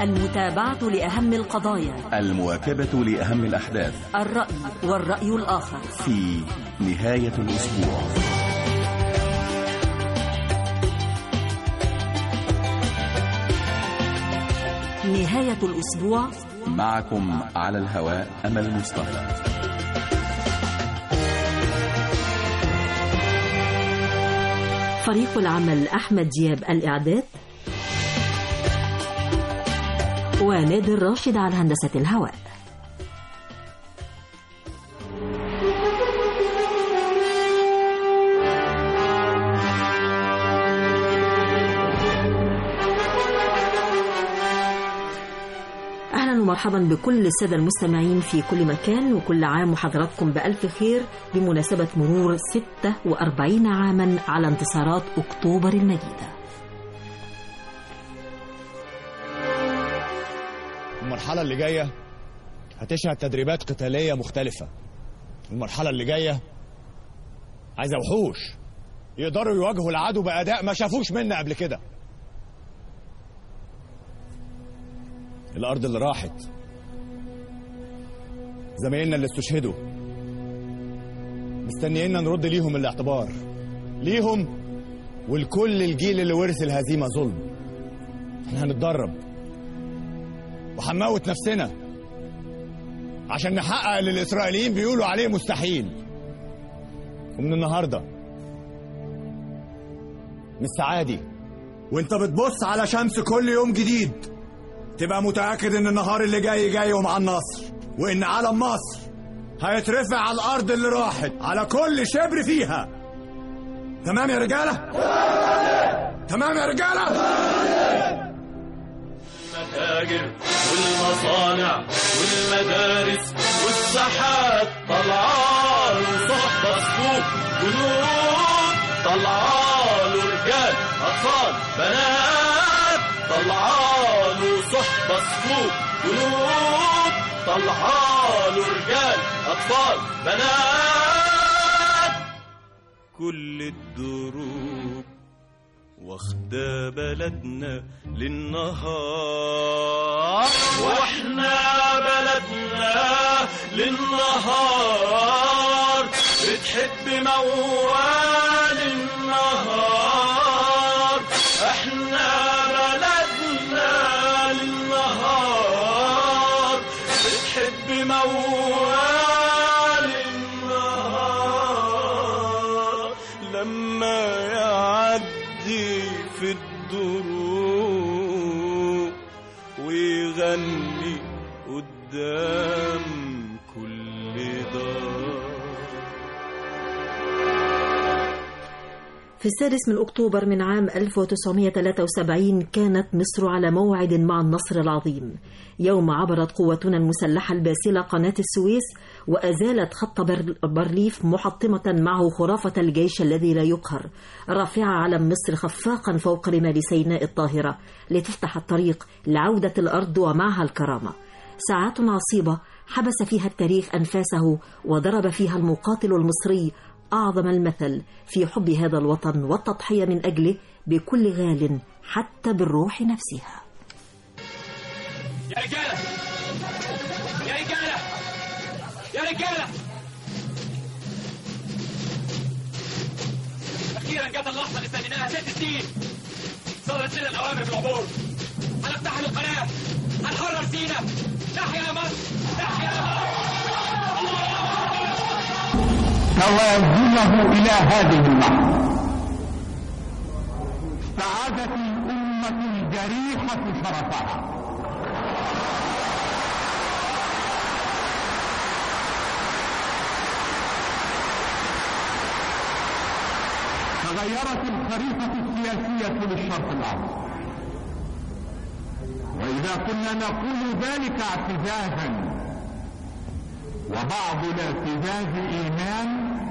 المتابعة لأهم القضايا، المواكبة لأهم الأحداث، الرأي والرأي الآخر في نهاية الأسبوع. نهاية الأسبوع معكم على الهواء أمل مصطفى. فريق العمل أحمد دياب الإعداد، ونادر راشد على هندسة الهواء. أهلا ومرحبا بكل السادة المستمعين في كل مكان، وكل عام وحضراتكم بألف خير بمناسبة مرور 46 عاما على انتصارات أكتوبر المجيدة. المرحلة اللي جاية هتشهد تدريبات قتالية مختلفة. المرحلة اللي جاية عايزة وحوش يقدروا يواجهوا العدو بأداء ما شافوش منا قبل كده. الأرض اللي راحت، زمايلنا اللي استشهدوا، مستنيينا نرد ليهم الاعتبار، ليهم ولكل الجيل اللي ورث الهزيمة ظلم. احنا هنتدرب وهنموت نفسنا عشان نحقق اللي الإسرائيليين بيقولوا عليه مستحيل. ومن النهاردة من الساعة دي وانت بتبص على شمس كل يوم جديد، تبقى متأكد ان النهار اللي جاي ومع النصر، وان علم مصر هيترفع على الارض اللي راحت على كل شبر فيها. تمام يا رجالة؟ تمام يا رجالة؟ المتاجر والمصانع والمدارس والساحات طلعان صحبة صفوف جنود، طلعان رجال أطفال بنات، طلعان صحبة صفوف جنود، طلعان رجال أطفال بنات. كل الدروب واخدة بلدنا للنهار، واحنا بلدنا للنهار، بتحب موال النهار. احنا بلدنا للنهار، بتحب موال النهار. لما يعدي في الدروب ويغني قدام كل دار. في 6 من أكتوبر من عام 1973 كانت مصر على موعد مع النصر العظيم، يوم عبرت قواتنا المسلحة الباسلة قناة السويس وأزالت خط بارليف محطمة معه خرافة الجيش الذي لا يقهر، رافعة علم مصر خفاقا فوق رمال سيناء الطاهرة لتفتح الطريق لعودة الأرض ومعها الكرامة. ساعات عصيبة حبس فيها التاريخ أنفاسه، وضرب فيها المقاتل المصري أعظم المثل في حب هذا الوطن والتضحية من أجله بكل غال حتى بالروح نفسها. يا رجالة يا رجالة يا رجالة، أخيرا جت اللحظة اللي استنيناها 6 سنين. صدرت لنا الأوامر في العبور، هنفتح القناة، هنحرر سيناء. تحيا مصر، تحيا مصر. توازنه إلى هذه اللحظة استعادت الأمة الجريحة شرفها، تغيرت الخريطة السياسية للشرق الأوسط. وإذا كنا نقول ذلك اعتزازا وبعض الاعتزاز إيمان،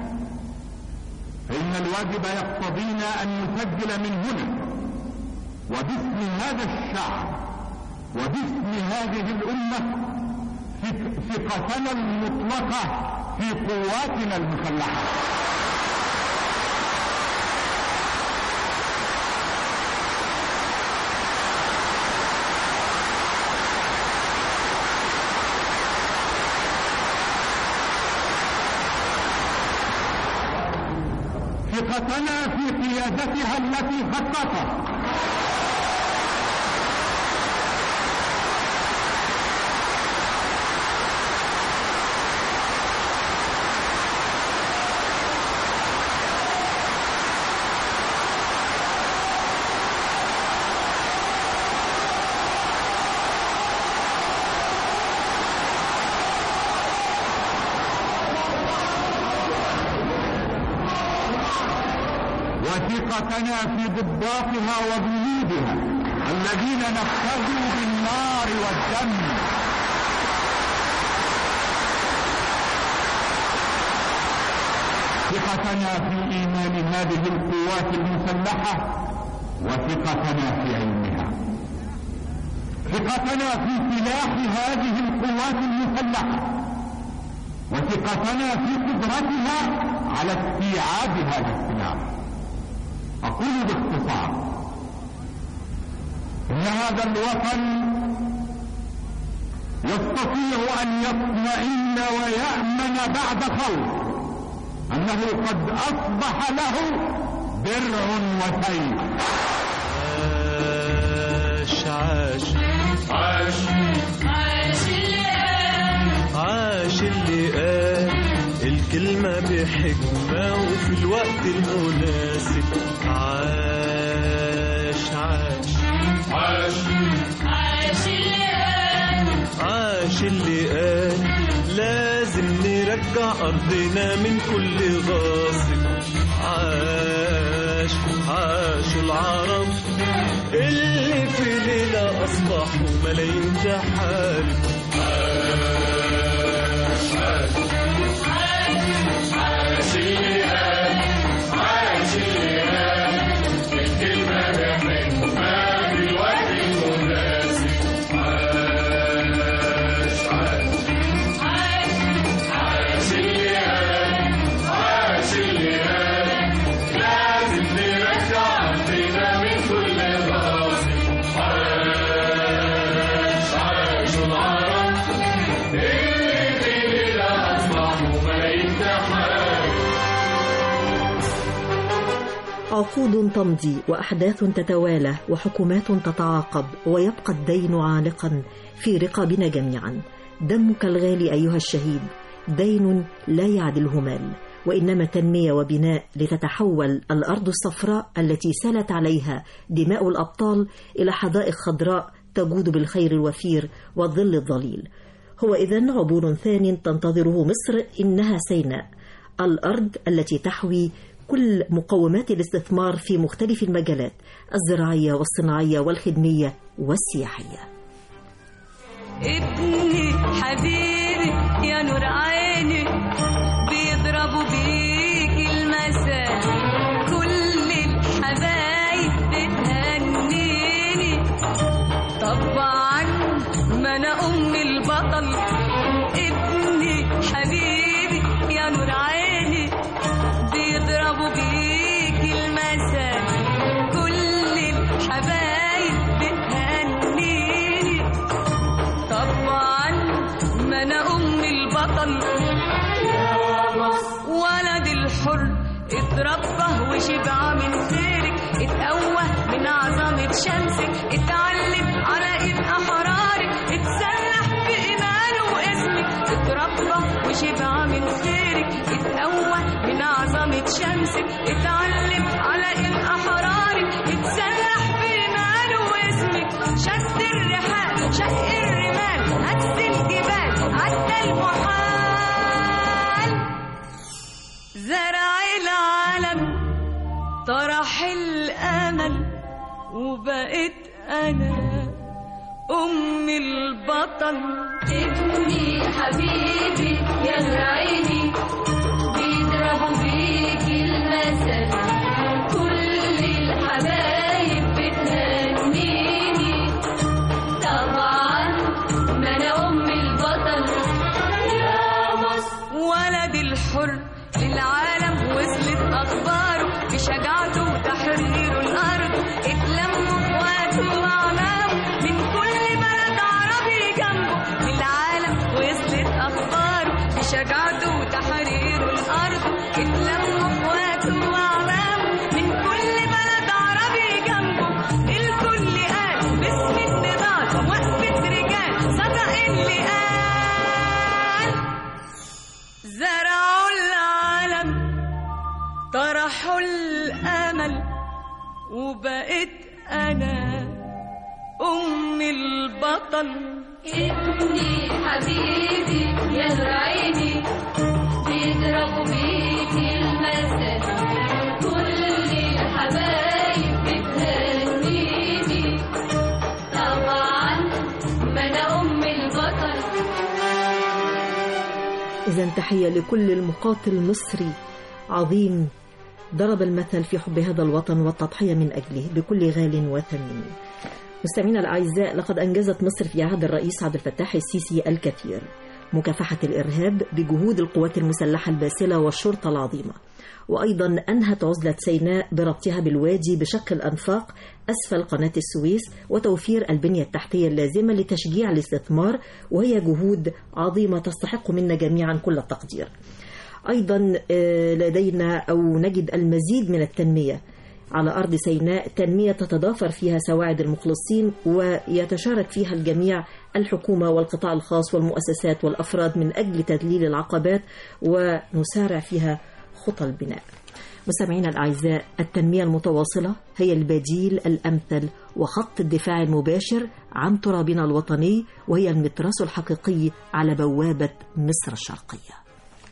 فإن الواجب يقتضينا أن نسجل من هنا وباسم هذا الشعب وباسم هذه الأمة ثقتنا المطلقة في قواتنا المسلحة. وثقتنا في قيادتها التي خططت. وثقتنا في ضباطها وجنودها الذين نفذوا بالنار والدم. ثقتنا في إيمان هذه القوات المسلحة وثقتنا في علمها. ثقتنا في سلاح هذه القوات المسلحة وثقتنا في قدرتها على استيعاب هذا السلاح. أقول باختصار إن هذا الوطن يستطيع أن يطمئن ويأمن بعد خوف أنه قد أصبح له درع وسيف. عاش عاش عاش عاش اللي قال الكلمة بحكمة وفي الوقت المناسب. عاش عاش عاش عاش اللي قال عاش اللي قال لازم نرجع أرضنا من كل غاصب. عاش عاش العرب اللي في ليلة أصبحوا ملايين تحارب. عاش عاش عاش اللي قال عاش اللي قال الكلمة بحكمة في الوقت المناسب. عاش عاش عاش اللي قال عاش اللي قال لازم نرجع أرضنا من كل غاصب. عاش عاش العرب اللي في ليلة أصبحوا ملايين تحارب. عقود تمضي وأحداث تتوالى وحكومات تتعاقب ويبقى الدين عالقا في رقابنا جميعا. دمك الغالي أيها الشهيد دين لا يعدله مال، وإنما تنمية وبناء لتتحول الأرض الصفراء التي سالت عليها دماء الأبطال إلى حدائق خضراء تجود بالخير الوفير والظل الظليل. هو إذن عبور ثان تنتظره مصر، إنها سيناء، الأرض التي تحوي كل مقومات الاستثمار في مختلف المجالات الزراعية والصناعية والخدمية والسياحية. ابني حبيبي يا نور عيني بيضربوا بيك المساء، كل الحبايب بتهنيني طبعا ما انا ام البطل. ابني حبيبي يا نور عيني بيضربوا بيك المساء، كل الحبايب بتهنيني طبعا ما انا ام البطل. ولد الحر اتربى وشبع من خيرك، اتقوى من عظمة شمسك، اتعلم على ايد احرارك، اتسلح بإيمانه واسمك، اتربى وشبع من خيرك، اتقوى من عظمة شمسك، اتعلم على ايد احرارك، اتسلح بإيمانه واسمك، شد الرحال شق الرمال هز الجبال عدى المحال، زرع العالم طرح الامل وبقيت انا ام البطل. ابني حبيبي يا نور عيني بيضربوا بيك المثل، كل الحبايب بتهنيني طبعا ما انا ام البطل يا مصر. ولد الحر للعالم وصلت اخباره بشجاعته وتحريره الارض، اتلموا اخواته واعمامه من كل بلد عربي جنبه، للعالم وصلت اخباره بشجاعته وتحريره أنا أم البطل. ابني حبيبي يا نور عيني بيضربوا بيكي المثل كل الحبايب بتهنيني طبعا ما أنا أم البطل. إذن تحية لكل المقاتل مصري عظيم ضرب المثل في حب هذا الوطن والتضحية من أجله بكل غال وثمين. مستمعينا الأعزاء، لقد أنجزت مصر في عهد الرئيس عبد الفتاح السيسي الكثير مكافحة الإرهاب بجهود القوات المسلحة الباسلة والشرطة العظيمة، وأيضا أنهت عزلة سيناء بربطها بالوادي بشق الأنفاق أسفل قناة السويس وتوفير البنية التحتية اللازمة لتشجيع الاستثمار، وهي جهود عظيمة تستحق منا جميعا كل التقدير. أيضا لدينا أو نجد المزيد من التنمية على أرض سيناء، تنمية تتضافر فيها سواعد المخلصين ويتشارك فيها الجميع، الحكومة والقطاع الخاص والمؤسسات والأفراد، من أجل تذليل العقبات ونسارع فيها خطى البناء. مستمعينا الأعزاء، التنمية المتواصلة هي البديل الأمثل وخط الدفاع المباشر عن ترابنا الوطني، وهي المتراس الحقيقي على بوابة مصر الشرقية.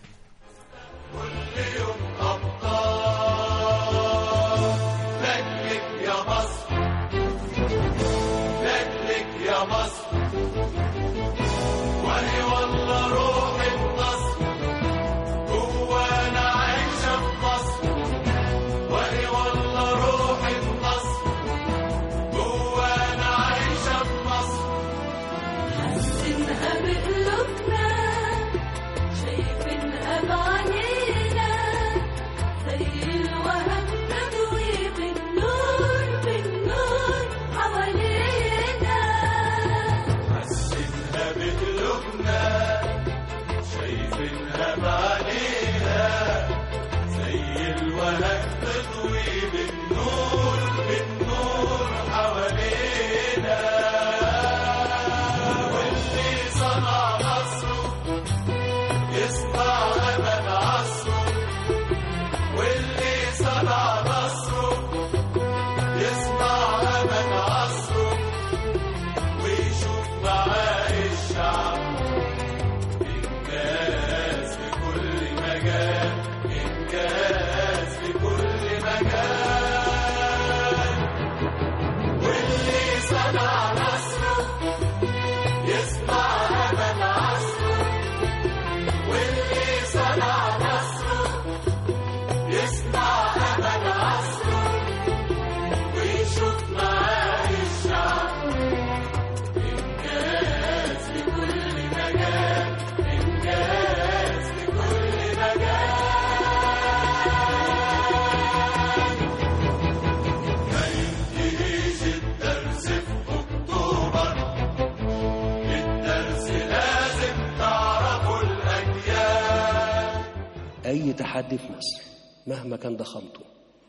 أي تحدي في مصر مهما كان ضخامته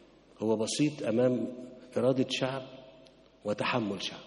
هو بسيط أمام إرادة شعب وتحمل شعب.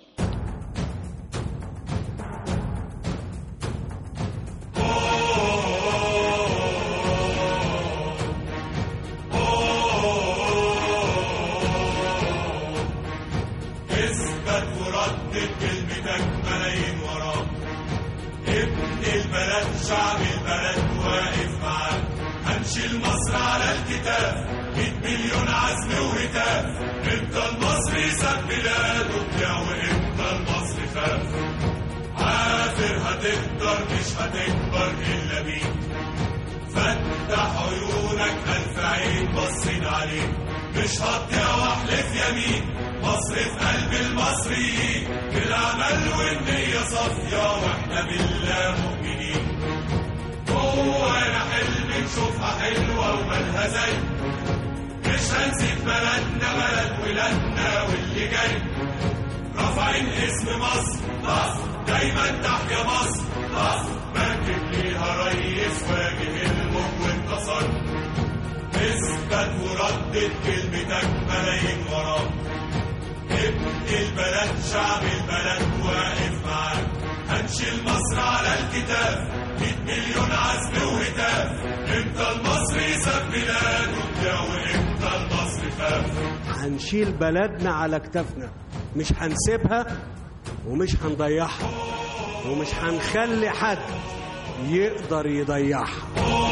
اثبت وردد كلمتك ملايين وراك، ابن البلد شعب البلد واقف معاك، هنشيل مصر على الكتاف 100 مليون عزم وهتاف، امتى المصري ساب بلاده بتاع وامتى المصري خاف، عافر هتقدر مش هتكبر الا بيك، فتح عيونك الف عين باصين عليك، مش هتضيع واحلف يمين، مصر في قلب المصريين، بالعمل والنية صافية واحنا بالله مؤمنين، جوانا حلم نشوفها حلوة ومالها زي، مش هنسيب بلدنا بلد ولادنا واللي جاي، رافعين اسم مصر، مصر دايما تحيا مصر، مصر مركب ليها ريس واجه الموت وانتصر، اثبت وردد كلمتك ملايين وراك، ابن البلد شعب البلد واقف معاك، هنشيل مصر على الكتاف 100 مليون عزم وهتاف، امتى المصري ساب بلاده وامتى المصري خاف، هنشيل بلدنا على كتافنا مش هنسيبها ومش هنضيعها ومش هنخلي حد يقدر يضيعها.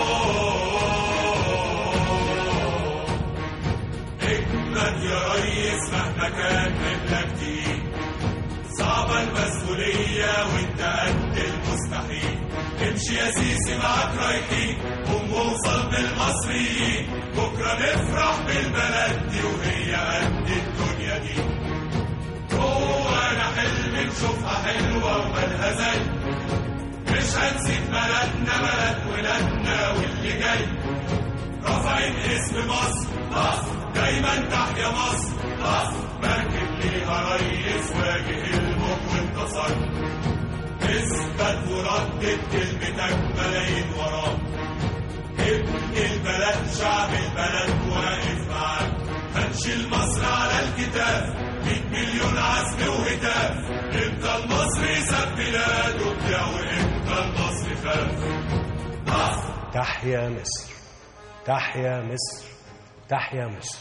اجمد يا ريس مهما كان منك تقيل، صعبة المسؤولية وانت قد المستحيل. امشي يا سيسي معاك رايحين، قوم ووصل بالمصريين، بكرة نفرح بالبلد دي وهي قد الدنيا دي. جوانا حلم نشوفها حلوة ومالها زي، مش هنسيب بلدنا بلد ولادنا واللي جاي. رافعين اسم مصر، مصر دايما تحيا مصر، مصر مركب ليها ريس واجه الموت وانتصر. اثبت وردد كلمتك ملايين وراك، ابن البلد شعب البلد واقف معاك. هنشيل مصر على الكتاف، 100 مليون عزم وهتاف. امتى المصري ساب بلاده بتاع وامتى المصري خاف. مصر تحيا مصر، تحيا مصر، تحيا مصر.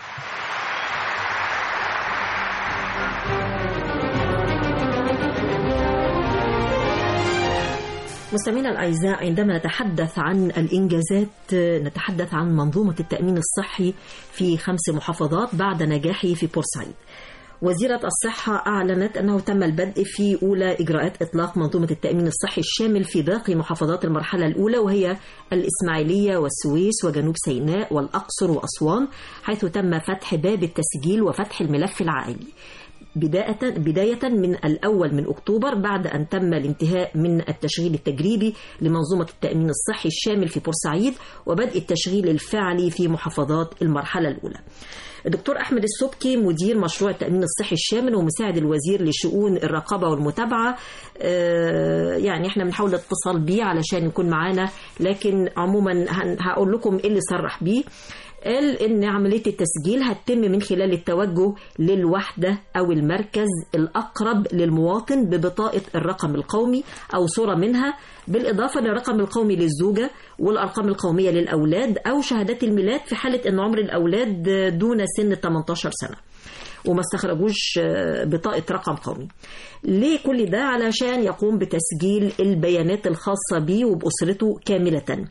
مستمعينا الأعزاء، عندما نتحدث عن الإنجازات نتحدث عن منظومة التأمين الصحي في 5 محافظات بعد نجاحه في بورسعيد. وزيرة الصحة أعلنت أنه تم البدء في أولى إجراءات إطلاق منظومة التأمين الصحي الشامل في باقي محافظات المرحلة الأولى، وهي الإسماعيلية والسويس وجنوب سيناء والأقصر وأسوان، حيث تم فتح باب التسجيل وفتح الملف العائلي بداية من 1 أكتوبر، بعد أن تم الانتهاء من التشغيل التجريبي لمنظومة التأمين الصحي الشامل في بورسعيد وبدء التشغيل الفعلي في محافظات المرحلة الأولى. الدكتور أحمد السبكي مدير مشروع التأمين الصحي الشامل ومساعد الوزير لشؤون الرقابة والمتابعة، يعني احنا بنحاول الاتصال بيه علشان يكون معانا، لكن عموما هقول لكم ايه اللي صرح بيه. قال إن عملية التسجيل هتتم من خلال التوجه للوحدة أو المركز الأقرب للمواطن ببطاقة الرقم القومي أو صورة منها، بالإضافة للرقم القومي للزوجة والأرقام القومية للأولاد أو شهادات الميلاد في حالة أن عمر الأولاد دون سن 18 سنة وما استخرجوش بطاقة رقم قومي. ليه كل ده؟ علشان يقوم بتسجيل البيانات الخاصة به وبأسرته كاملة.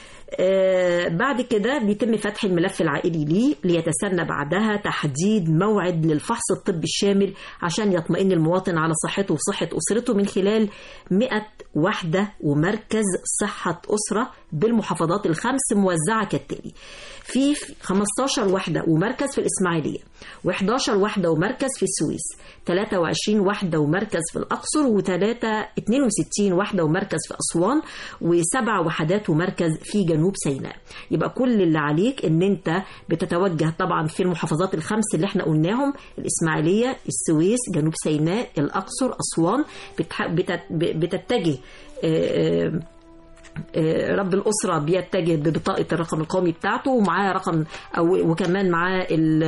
بعد كده بيتم فتح الملف العائلي ليه، ليتسنى بعدها تحديد موعد للفحص الطبي الشامل عشان يطمئن المواطن على صحته وصحة أسرته من خلال 100 وحدة ومركز صحة أسرة بالمحافظات ال5 موزعة كالتالي: في 15 وحدة ومركز في الإسماعيلية، و11 وحدة ومركز في السويس، 23 وحدة ومركز في الأقصر، 62 وحدة ومركز في أسوان، و7 وحدات ومركز في جنوب سيناء. يبقى كل اللي عليك ان انت بتتوجه طبعا في المحافظات ال5 اللي احنا قلناهم: الإسماعيلية، السويس، جنوب سيناء، الأقصر، أسوان. بتتجه رب الأسرة بيتجه ببطاقة الرقم القومي بتاعته ومعاه رقم وكمان معاه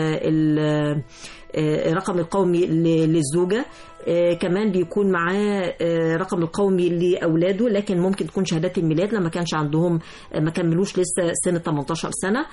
الرقم القومي للزوجة، كمان بيكون معاه رقم القومي لأولاده، لكن ممكن تكون شهادات الميلاد لما كانش عندهم ما كملوش لسه سنة 18 سنة،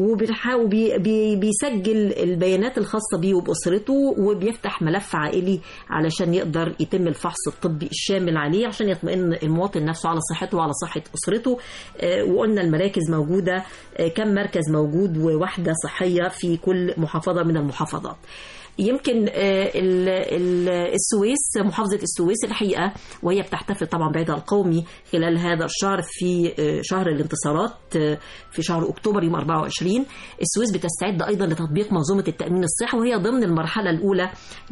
وبيسجل البيانات الخاصة بيه وبأسرته وبيفتح ملف عائلي علشان يقدر يتم الفحص الطبي الشامل عليه عشان يطمئن المواطن نفسه على صحته وعلى صحة أسرته. وقلنا المراكز موجودة، كم مركز موجود ووحدة صحية في كل محافظة من المحافظات. يمكن السويس، محافظة السويس الحقيقة وهي بتحتفل طبعا بعيدها القومي خلال هذا الشهر في شهر الانتصارات في شهر أكتوبر يوم 24. السويس بتستعد أيضا لتطبيق منظومة التأمين الصحي وهي ضمن المرحلة الأولى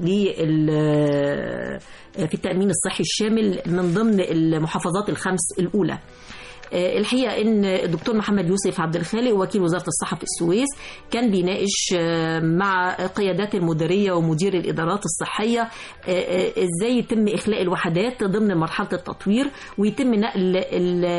في التأمين الصحي الشامل من ضمن المحافظات ال5 الأولى. الحقيقة إن الدكتور محمد يوسف عبد الخالق وكيل وزارة الصحة في السويس كان بيناقش مع قيادات المديرية ومدير الإدارات الصحية إزاي يتم إخلاء الوحدات ضمن مرحلة التطوير ويتم نقل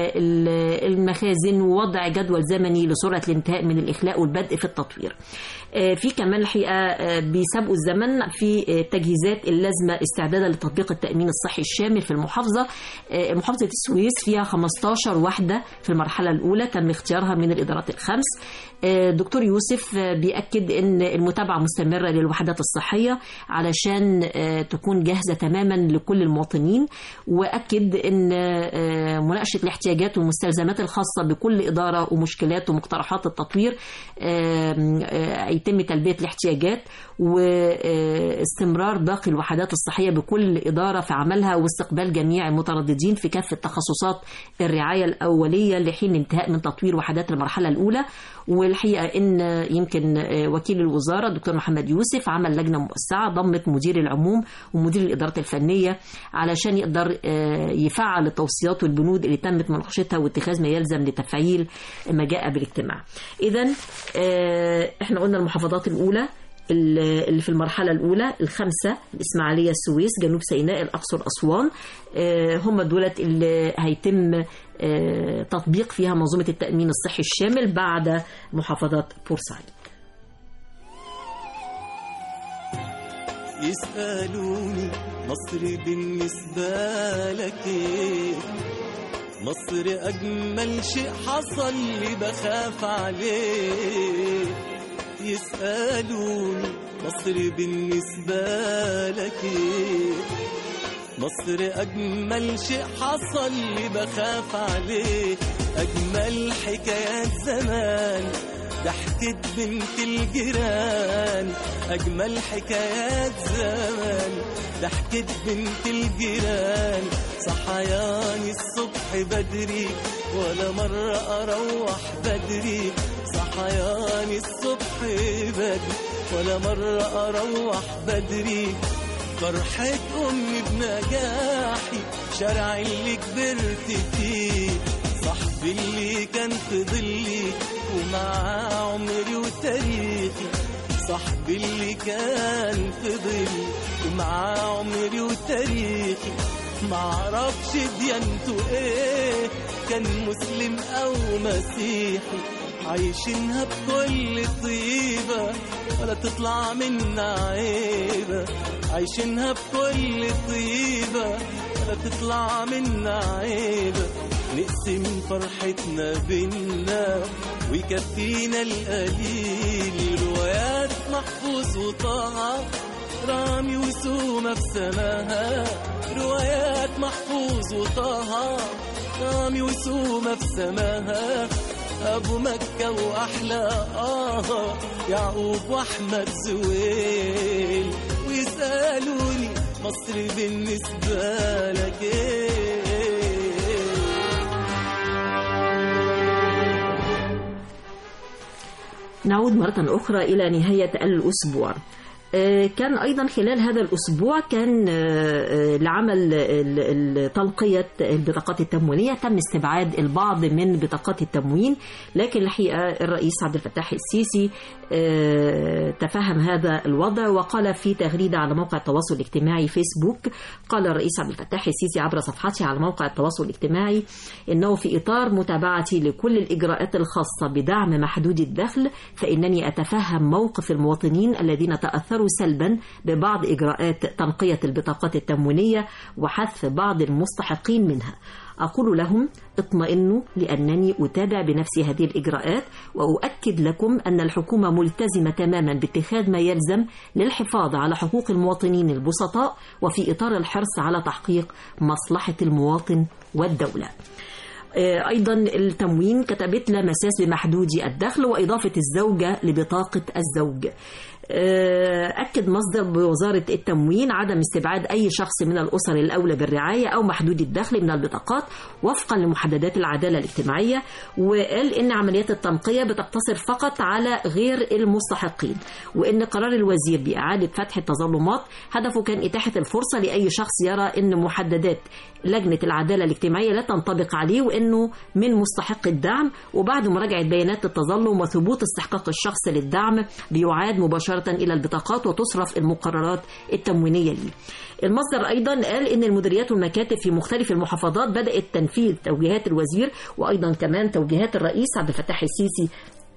المخازن ووضع جدول زمني لسرعة الانتهاء من الإخلاء والبدء في التطوير. في كمان الحقيقة بيسابقوا الزمن في التجهيزات اللازمة استعدادا لتطبيق التأمين الصحي الشامل في المحافظة. محافظة السويس فيها 15 وحدة في المرحلة الأولى تم اختيارها من الإدارات الخمس. دكتور يوسف بيأكد أن المتابعة مستمرة للوحدات الصحية علشان تكون جاهزة تماما لكل المواطنين، وأكد أن مناقشة الاحتياجات والمستلزمات الخاصة بكل إدارة ومشكلات ومقترحات التطوير يتم تلبية الاحتياجات، واستمرار باقي الوحدات الصحية بكل إدارة في عملها، واستقبال جميع المترددين في كافة تخصصات الرعاية الأولية لحين انتهاء من تطوير وحدات المرحلة الأولى. والحقيقة إن يمكن وكيل الوزارة الدكتور محمد يوسف عمل لجنة موسعة ضمت مدير العموم ومدير الإدارة الفنية علشان يقدر يفعل التوصيات والبنود اللي تمت مناقشتها واتخاذ ما يلزم لتفعيل ما جاء بالاجتماع. إذن احنا قلنا المحافظات الأولى اللي في المرحلة الأولى الخمسة: الإسماعيلية، السويس، جنوب سيناء، الأقصر، أسوان. هم دولت اللي هيتم تطبيق فيها منظومة التأمين الصحي الشامل بعد محافظات بورسعيد. يسألوني مصر بالنسبة لك ايه؟ مصر أجمل شيء حصل لي بخاف عليه. يسألوني مصر بالنسبة لك ايه؟ مصر أجمل شيء حصل لي بخاف عليه. أجمل حكايات زمان ضحكت بنت الجيران. أجمل حكايات زمان ضحكت بنت الجيران. صحياني الصبح بدري ولا مرة أروح بدري. صحياني الصبح بدري ولا مرة أروح بدري. فرحة أمي بنجاحي شارع اللي كبرت فيه. صاحبي اللي كان في ظلي ومعاه عمري وتاريخي. صاحبي اللي كان في ظلي ومعاه عمري وتاريخي. معرفش ديانته ايه، كان مسلم او مسيحي. عايشينها بكل طيبة ولا تطلع منا عيبة. عايشينها بكل طيبة ولا تطلع منا عيبة. نقسم فرحتنا بينا ويكفينا القليل. روايات محفوظ وطه، رامي وسومة في سماها. روايات محفوظ وطه، رامي وسومة في سماها. أبو مكة وأحلى يعقوب وأحمد زويل. ويسألوني مصر بالنسبة لك إيه؟ نعود مرة أخرى إلى نهاية الأسبوع. كان أيضا خلال هذا الأسبوع كان لعمل تنقية البطاقات التموينية تم استبعاد البعض من بطاقات التموين، لكن الحقيقة الرئيس عبد الفتاح السيسي تفهم هذا الوضع وقال في تغريدة على موقع التواصل الاجتماعي فيسبوك. قال الرئيس عبد الفتاح السيسي عبر صفحته على موقع التواصل الاجتماعي إنه في إطار متابعتي لكل الإجراءات الخاصة بدعم محدود الدخل فإنني أتفهم موقف المواطنين الذين تأثروا سلبا ببعض إجراءات تنقية البطاقات التموينية وحث بعض المستحقين منها. أقول لهم اطمئنوا لأنني أتابع بنفسي هذه الإجراءات، وأؤكد لكم أن الحكومة ملتزمة تماما باتخاذ ما يلزم للحفاظ على حقوق المواطنين البسطاء وفي إطار الحرص على تحقيق مصلحة المواطن والدولة. أيضا التموين كتبت لا مساس بمحدودي الدخل وإضافة الزوجة لبطاقة الزوج. أكد مصدر بوزارة التموين عدم استبعاد أي شخص من الأسر الأولى بالرعاية أو محدود الدخل من البطاقات وفقا لمحددات العدالة الاجتماعية، وقال إن عمليات التنقية بتقتصر فقط على غير المستحقين، وإن قرار الوزير بإعادة فتح التظلمات هدفه كان إتاحة الفرصة لأي شخص يرى إن محددات لجنة العدالة الاجتماعية لا تنطبق عليه وإنه من مستحق الدعم، وبعد مراجعة بيانات التظلم وثبوت استحقاق الشخص للدعم بيعاد مباشرة إلى البطاقات وتصرف المقررات التموينية ليه. المصدر أيضا قال إن المديريات والمكاتب في مختلف المحافظات بدأت تنفيذ توجيهات الوزير وأيضا كمان توجيهات الرئيس عبد الفتاح السيسي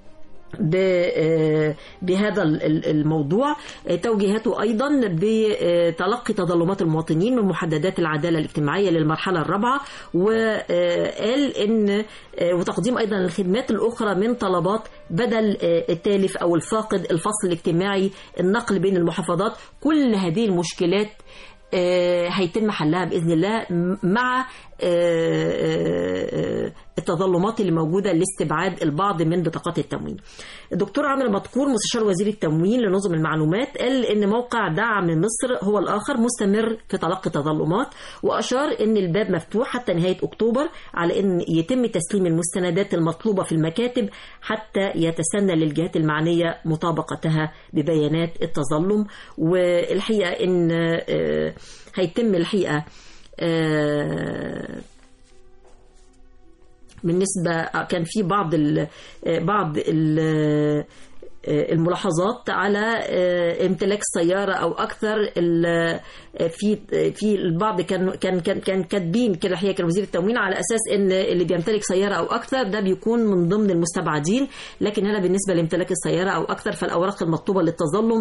بهذا الموضوع. توجيهاته أيضا بتلقي تظلمات المواطنين من محددات العدالة الاجتماعية للمرحلة الرابعة، وقال إن وتقديم أيضا الخدمات الأخرى من طلبات بدل التالف أو الفاقد، الفصل الاجتماعي، النقل بين المحافظات. كل هذه المشكلات هيتم حلها بإذن الله مع التظلمات اللي موجودة لاستبعاد البعض من بطاقات التموين. الدكتور عمرو مدكور مستشار وزير التموين لنظم المعلومات قال إن موقع دعم مصر هو الآخر مستمر في تلقي تظلمات، وأشار إن الباب مفتوح حتى نهاية أكتوبر على إن يتم تسليم المستندات المطلوبة في المكاتب حتى يتسنى للجهات المعنية مطابقتها ببيانات التظلم. والحقيقة إن هيتم الحقيقة بالنسبة كان في بعض الملاحظات على امتلاك سيارة أو أكثر. في البعض كان كاتبين كده الحقيقة كان وزير التموين على أساس إن اللي بيمتلك سيارة أو أكثر ده بيكون من ضمن المستبعدين، لكن هنا بالنسبة لامتلاك السيارة أو أكثر فالأوراق المطلوبة للتظلم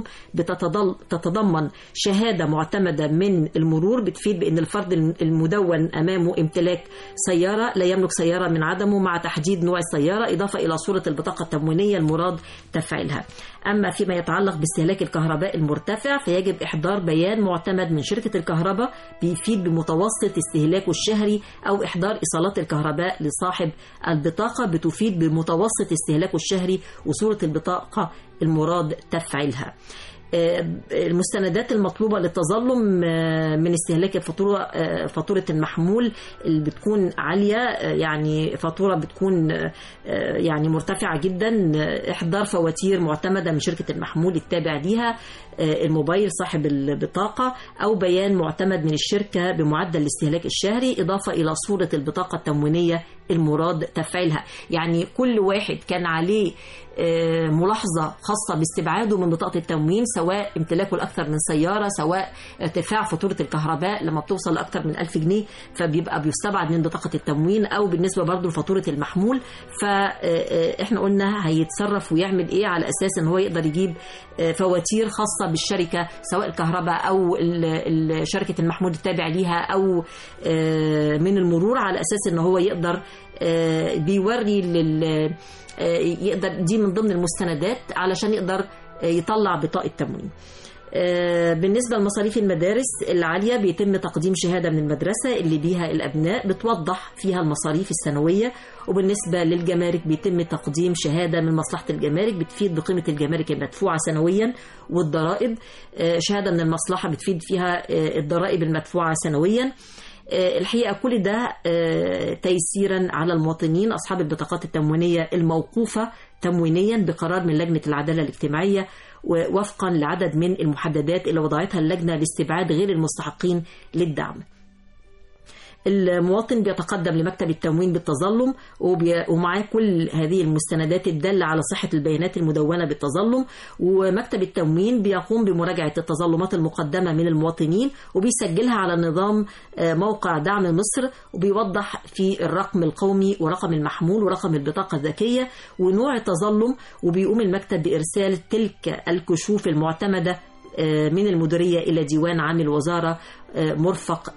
تتضمن شهادة معتمدة من المرور بتفيد بأن الفرد المدون أمامه امتلاك سيارة لا يملك سيارة من عدمه، مع تحديد نوع السيارة إضافة إلى صورة البطاقة التموينية المراد تفعيلها. أما فيما يتعلق باستهلاك الكهرباء المرتفع فيجب إحضار بيان معتمد من شركة الكهرباء بيفيد بمتوسط استهلاكه الشهري، أو إحضار إيصالات الكهرباء لصاحب البطاقة بتفيد بمتوسط استهلاكه الشهري وصورة البطاقة المراد تفعيلها. المستندات المطلوبة للتظلم من استهلاك فاتورة المحمول اللي بتكون عالية، يعني فاتورة بتكون يعني مرتفعة جدا، إحضار فواتير معتمدة من شركة المحمول التابع ليها، الموبايل صاحب البطاقة، أو بيان معتمد من الشركة بمعدل الاستهلاك الشهري إضافة إلى صورة البطاقة التموينية المراد تفعيلها. يعني كل واحد كان عليه ملاحظة خاصة باستبعاده من بطاقة التموين، سواء امتلاكه لأكثر من سيارة، سواء ارتفاع فاتورة الكهرباء لما بتوصل لأكثر من 1000 جنيه فبيبقى بيستبعد من بطاقة التموين، أو بالنسبة برضو لفاتورة المحمول. فإحنا قلنا هيتصرف ويعمل إيه على أساس إن هو يقدر يجيب فواتير خاصة بالشركة سواء الكهرباء أو شركة المحمول التابع ليها أو من المرور، على أساس إن هو يقدر بيوري يقدر دي من ضمن المستندات علشان يقدر يطلع بطاقة تموين. بالنسبة لمصاريف المدارس العالية بيتم تقديم شهادة من المدرسة اللي بيها الأبناء بتوضح فيها المصاريف السنوية. وبالنسبة للجمارك بيتم تقديم شهادة من مصلحة الجمارك بتفيد بقيمة الجمارك المدفوعة سنويا، والضرائب شهادة من المصلحة بتفيد فيها الضرائب المدفوعة سنويا. الحقيقة كل ده تيسيرا على المواطنين أصحاب البطاقات التموينية الموقوفة تموينيا بقرار من لجنة العدالة الاجتماعية، ووفقا لعدد من المحددات اللي وضعتها اللجنة لاستبعاد غير المستحقين للدعم. المواطن بيتقدم لمكتب التموين بالتظلم ومعاه كل هذه المستندات الدالة على صحة البيانات المدونة بالتظلم، ومكتب التموين بيقوم بمراجعة التظلمات المقدمة من المواطنين وبيسجلها على نظام موقع دعم مصر، وبيوضح في الرقم القومي ورقم المحمول ورقم البطاقة الذكية ونوع التظلم، وبيقوم المكتب بإرسال تلك الكشوف المعتمدة من المديرية إلى ديوان عام الوزارة مرفق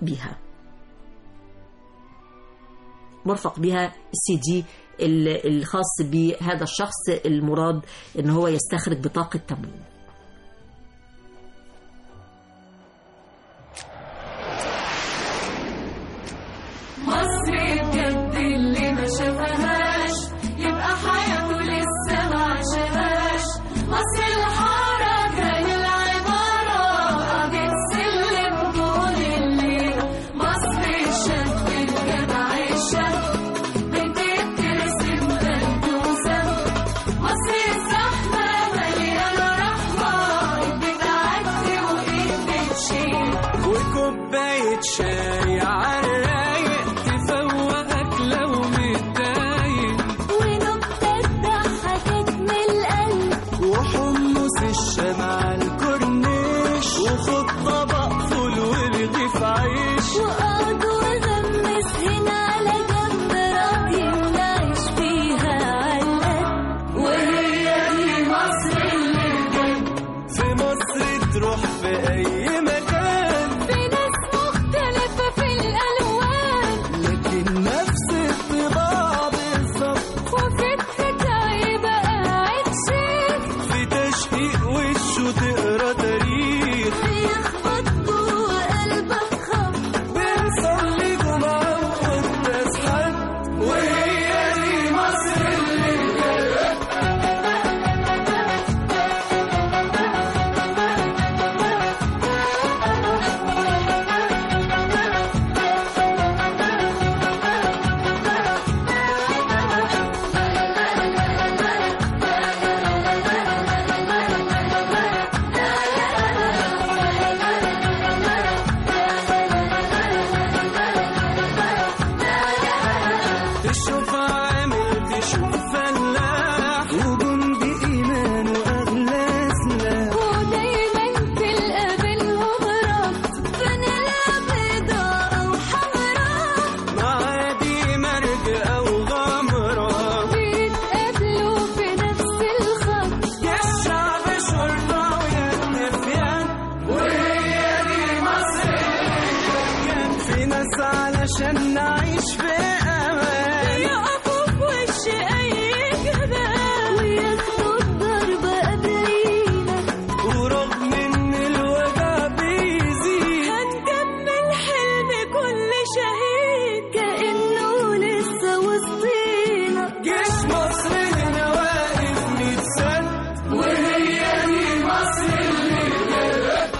بها CD الخاص بهذا الشخص المراد ان هو يستخرج بطاقة تموين. مصر بجد اللي ما شافهاش يبقى حياته لسه ما عاشهاش. مصر الحركة للعبارة قاعدة سلم طول الليل. مصر الشاب الجدع الشاب بتترسم بلدوسة. مصر الزحمة مليانة رحمة بتعدي وإيد بتشيل. وكوباية شاي عالرايق تفوق في ناس علشان نعيش في امان يقفوا في وش اي جبال وياخدوا الضربة قبلينا، ورغم ان الوجع بيزيد هنكمل حلم كل شهيد كأنه لسه وسطينا. جيش مصر هنا واقف متسد، وهي دي مصر اللي جرت.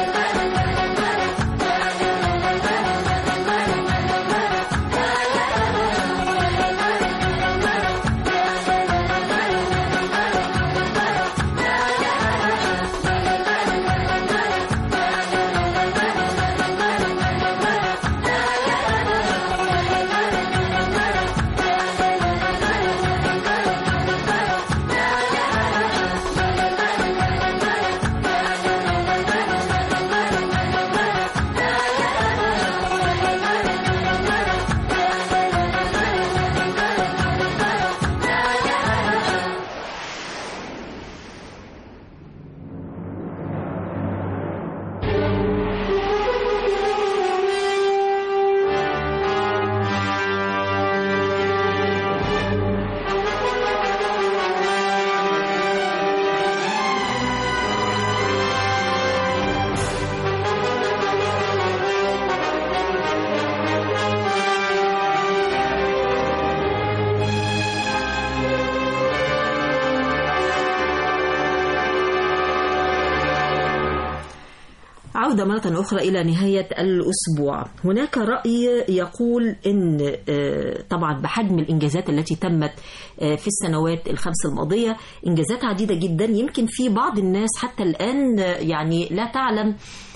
عودة مرة أخرى إلى نهاية الأسبوع. هناك رأي يقول أن طبعا بحجم الإنجازات التي تمت في السنوات الخمس الماضية إنجازات عديدة جدا، يمكن في بعض الناس حتى الآن يعني لا تعلم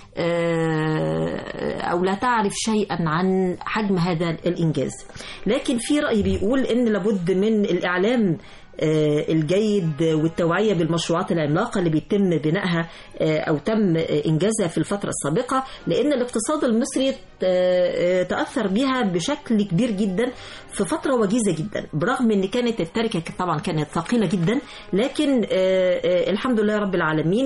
أو لا تعرف شيئا عن حجم هذا الإنجاز. لكن في رأي بيقول أن لابد من الإعلام الجيد والتوعية بالمشروعات العملاقة اللي بيتم بنائها أو تم إنجازها في الفترة السابقة، لأن الاقتصاد المصري تأثر بها بشكل كبير جدا في فترة وجيزة جدا، برغم أن كانت التركة طبعا كانت ثقيلة جدا، لكن الحمد لله رب العالمين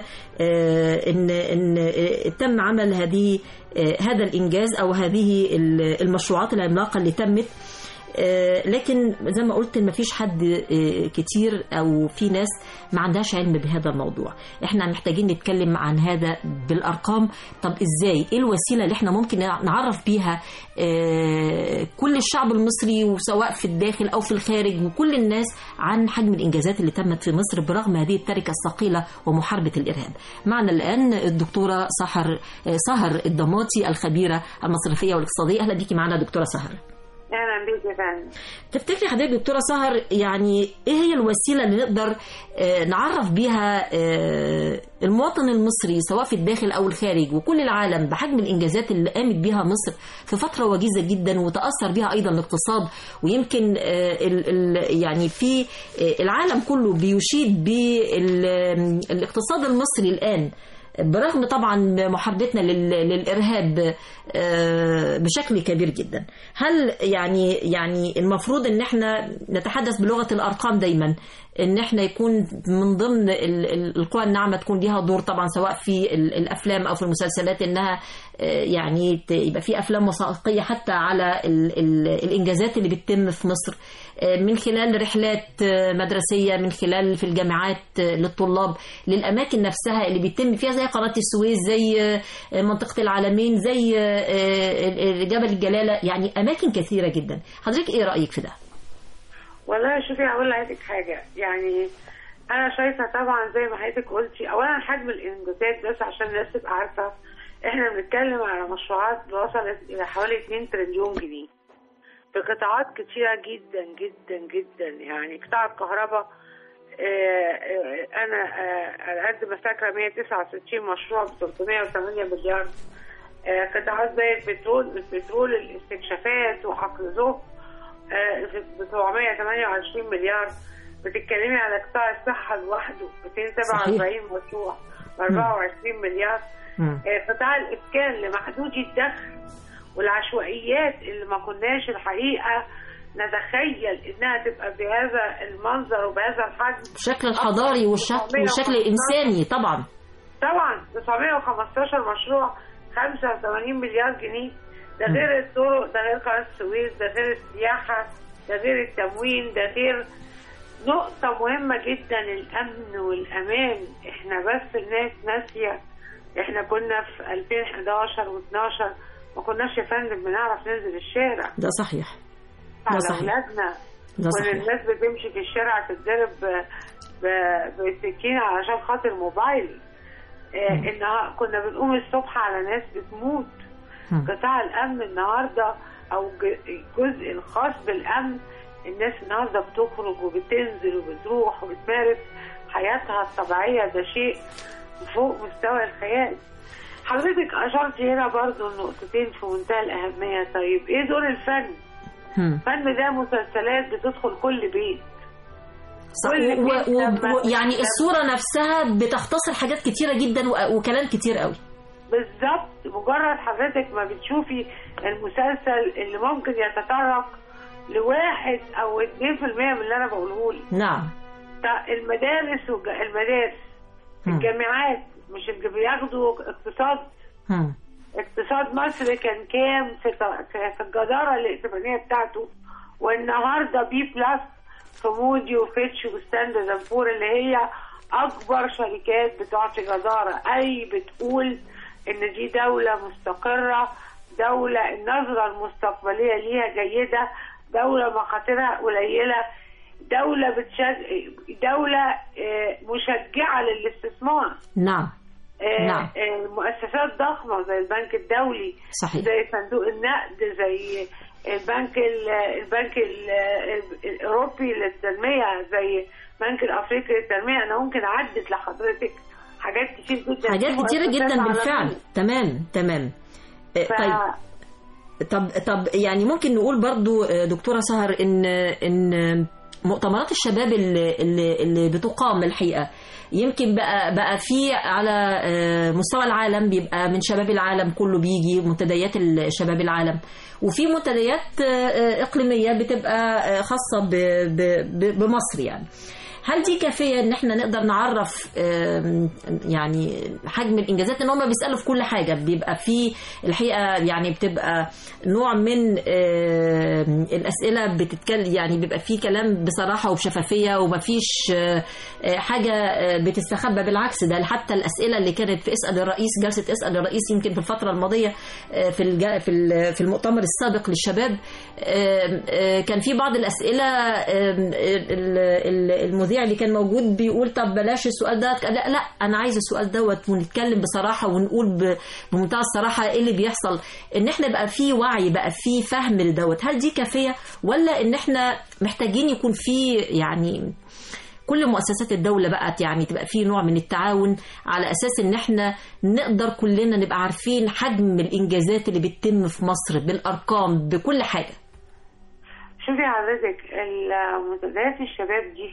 إن تم عمل هذا الإنجاز أو هذه المشروعات العملاقة اللي تمت. لكن زي ما قلت ما فيش حد كتير أو في ناس ما عندهاش علم بهذا الموضوع. احنا محتاجين نتكلم عن هذا بالأرقام. طب ازاي، ايه الوسيلة اللي احنا ممكن نعرف بيها كل الشعب المصري وسواء في الداخل أو في الخارج وكل الناس عن حجم الإنجازات اللي تمت في مصر برغم هذه التركة الثقيلة ومحاربة الإرهاب؟ معنا الآن الدكتورة سهر الضماطي الخبيرة المصرفية والاقتصادية. أهلا بيكي معنا دكتورة سهر. اهلا بيك يا فندم. تفتكري حضرتك دكتوره سهر يعني ايه هي الوسيله اللي نقدر نعرف بيها المواطن المصري سواء في الداخل او الخارج وكل العالم بحجم الانجازات اللي قامت بيها مصر في فتره وجيزه جدا وتاثر بيها ايضا الاقتصاد، ويمكن يعني في العالم كله بيشيد بالاقتصاد المصري الان برغم طبعا محاربتنا للإرهاب بشكل كبير جدا. هل يعني المفروض ان احنا نتحدث بلغة الأرقام دايما، ان احنا يكون من ضمن القوى الناعمة تكون ليها دور طبعا سواء في الأفلام أو في المسلسلات، انها يعني يبقى في أفلام وثائقية حتى على الإنجازات اللي بتتم في مصر من خلال رحلات مدرسية، من خلال في الجامعات للطلاب للأماكن نفسها اللي بيتم فيها زي قناة السويس، زي منطقة العالمين، زي جبل الجلالة، يعني أماكن كثيرة جدا. حضرتك إيه رأيك في ده؟ والله شوفي هقول لحضرتك حاجة، يعني أنا شايفة طبعا زي ما حضرتك قلتي أولا حجم الإنجازات، بس عشان الناس تبقى عارفة إحنا بنتكلم على مشروعات وصلت إلى حوالي 2 تريليون جنيه في قطاعات كتيرة جدا جدا جدا. يعني قطاع الكهرباء أنا على قد ما فاكرة 169 مشروع ب 308 مليار. قطاعات زي البترول الاستكشافات وحقل زهر ب 728 مليار. بتتكلمي على قطاع الصحة لوحده 247 مشروع ب 24 مليار. قطاع الإسكان لمحدودي الدخل والعشوائيات اللي ما كناش الحقيقة نتخيل انها تبقى بهذا المنظر وبهذا الحجم، الشكل الحضاري والشكل الانساني. طبعا 915 مشروع 85 مليار جنيه. ده غير الطرق، ده غير قناة السويس، ده غير السياحة، ده غير التموين، ده غير نقطة مهمة جدا الأمن والأمان. احنا بس الناس ناسية، احنا كنا في 2011 و12 ما كناش يا فندم بنعرف ننزل الشارع. ده صحيح، على أولادنا. كل الناس بتمشي في الشارع تتضرب بالسكينة علشان خاطر موبايل. إنها كنا بنقوم الصبح على ناس بتموت. قطاع الأمن النهاردة أو الجزء الخاص بالأمن، الناس النهاردة بتخرج وبتنزل وبتروح وبتمارس حياتها الطبيعية. ده شيء فوق مستوى الخيال. حضرتك أشرت هنا برضو النقطتين في منتهى الأهمية. طيب إيه دور الفن؟ الفن ده مسلسلات بتدخل كل بيت. يعني الصورة نفسها بتختصر حاجات كتيرة جدا وكلام كتير قوي. بالظبط. مجرد حضرتك ما بتشوفي المسلسل اللي ممكن يتطرق ل1 أو 2% من اللي أنا بقوله لك. نعم. المدارس الجامعات مش اللي بياخدوا اقتصاد. اقتصاد مصر كان كام في الجدارة الائتمانية بتاعته، والنهاردة B+ في مودي وفيتش وستاندرد اند بور اللي هي أكبر شركات بتعطي جدارة. أي بتقول إن دي دولة مستقرة، دولة النظرة المستقبلية ليها جيدة، دولة مخاطرها قليلة، دولة مشجعة للاستثمار. نعم. نعم. مؤسسات ضخمة زي البنك الدولي، صحيح. زي صندوق النقد، زي البنك الأوروبي للتنمية، زي البنك الأفريقي للتنمية. أنا ممكن أعدد لحضرتك حاجات كتير جدا، حاجات كتيرة جدا بالفعل. تمام. طب يعني ممكن نقول برضو دكتورة سهر إن مؤتمرات الشباب اللي بتقام الحقيقة يمكن بقى في على مستوى العالم، بيبقى من شباب العالم كله بيجي منتديات الشباب العالم، وفي منتديات إقليمية بتبقى خاصة بمصر. يعني هل دي كافية ان احنا نقدر نعرف يعني حجم الانجازات؟ ان هم بيسألوا في كل حاجة، بيبقى في الحقيقة يعني بتبقى نوع من الأسئلة بتتكلم، يعني بيبقى في كلام بصراحة وبشفافية ومفيش حاجة بتستخبى. بالعكس، ده حتى الأسئلة اللي كانت في اسأل الرئيس، جلسة اسأل الرئيس يمكن في الفترة الماضية في المؤتمر السابق للشباب، كان في بعض الأسئلة المذيع اللي كان موجود بيقول طب بلاش السؤال ده، لا انا عايز السؤال دوت ونتكلم بصراحه ونقول بمنتهى الصراحه ايه اللي بيحصل، ان احنا بقى في وعي، بقى في فهم لدوت. هل دي كافيه ولا ان احنا محتاجين يكون في يعني كل مؤسسات الدوله بقت يعني تبقى في نوع من التعاون على اساس ان احنا نقدر كلنا نبقى عارفين حجم الانجازات اللي بتتم في مصر بالارقام بكل حاجه؟ شوفي حضرتك، منتديات الشباب دي